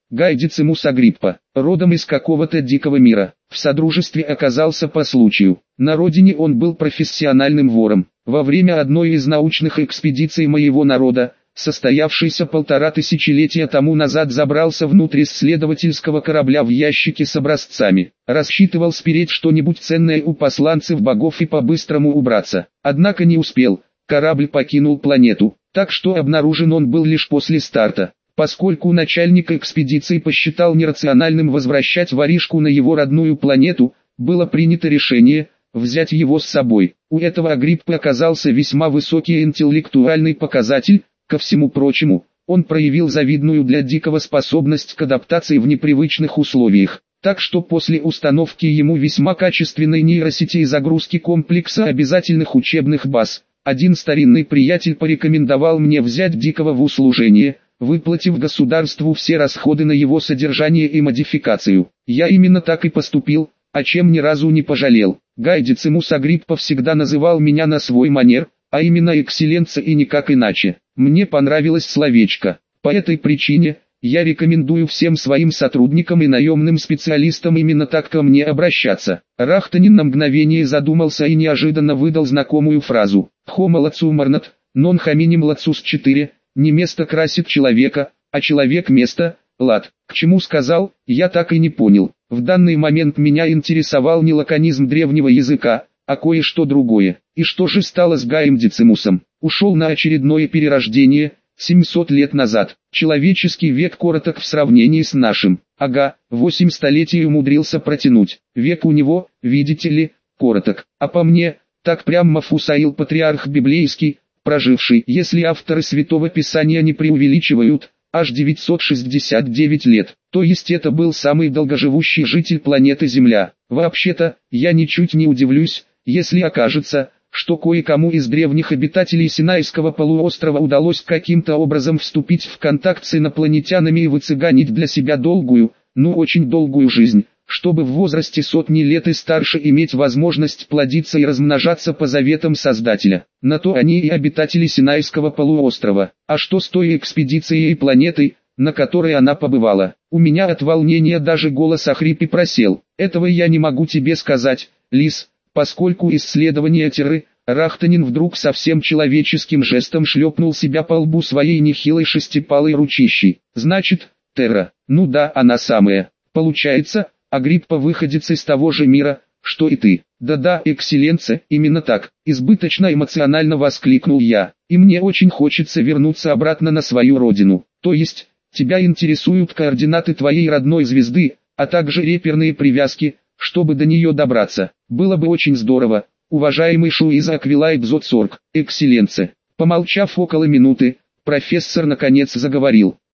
Гай Децимус Агриппа, родом из какого-то дикого мира, в содружестве оказался по случаю. На родине он был профессиональным вором. Во время одной из научных экспедиций моего народа, состоявшийся полтора тысячелетия тому назад, забрался внутрь исследовательского корабля в ящике с образцами. Рассчитывал спереть что-нибудь ценное у посланцев богов и по-быстрому убраться. Однако не успел, корабль покинул планету, так что обнаружен он был лишь после старта. Поскольку начальник экспедиции посчитал нерациональным возвращать воришку на его родную планету, было принято решение взять его с собой. У этого Агриппы оказался весьма высокий интеллектуальный показатель. Ко всему прочему, он проявил завидную для дикого способность к адаптации в непривычных условиях, так что после установки ему весьма качественной нейросети и загрузки комплекса обязательных учебных баз, один старинный приятель порекомендовал мне взять дикого в услужение, выплатив государству все расходы на его содержание и модификацию. Я именно так и поступил, о чем ни разу не пожалел. Гай Децимус Агриппа всегда называл меня на свой манер, а именно экселленция и никак иначе. Мне понравилось словечко. По этой причине, я рекомендую всем своим сотрудникам и наемным специалистам именно так ко мне обращаться. Рахтанин на мгновение задумался и неожиданно выдал знакомую фразу. Homo lacum ornat, non hominum lacus четыре, не место красит человека, а человек место, лад. К чему сказал, я так и не понял. В данный момент меня интересовал не лаконизм древнего языка, а кое-что другое. И что же стало с Гаем Децимусом? Ушел на очередное перерождение, семьсот лет назад. Человеческий век короток в сравнении с нашим. Ага, восемь столетий умудрился протянуть. Век у него, видите ли, короток. А по мне, так прям Мафусаил патриарх библейский, проживший, если авторы Святого Писания не преувеличивают, аж девятьсот шестьдесят девять лет. То есть это был самый долгоживущий житель планеты Земля. Вообще-то, я ничуть не удивлюсь, если окажется, что кое-кому из древних обитателей Синайского полуострова удалось каким-то образом вступить в контакт с инопланетянами и выцыганить для себя долгую, ну очень долгую жизнь, чтобы в возрасте сотни лет и старше иметь возможность плодиться и размножаться по заветам Создателя. На то они и обитатели Синайского полуострова. А что с той экспедицией и планетой, на которой она побывала? У меня от волнения даже голос охрип и просел. Этого я не могу тебе сказать, Лис. Поскольку исследование Терры, Рахтанин вдруг совсем человеческим жестом шлепнул себя по лбу своей нехилой шестипалой ручищей. Значит, Терра, ну да, она самая. Получается, Агриппа выходец из того же мира, что и ты. Да-да, экселленция, именно так, избыточно эмоционально воскликнул я. И мне очень хочется вернуться обратно на свою родину. То есть, тебя интересуют координаты твоей родной звезды, а также реперные привязки, чтобы до нее добраться. Было бы очень здорово, уважаемый Шуиза Аквилайт Зоцорг, экселленция. Помолчав около минуты, профессор наконец заговорил.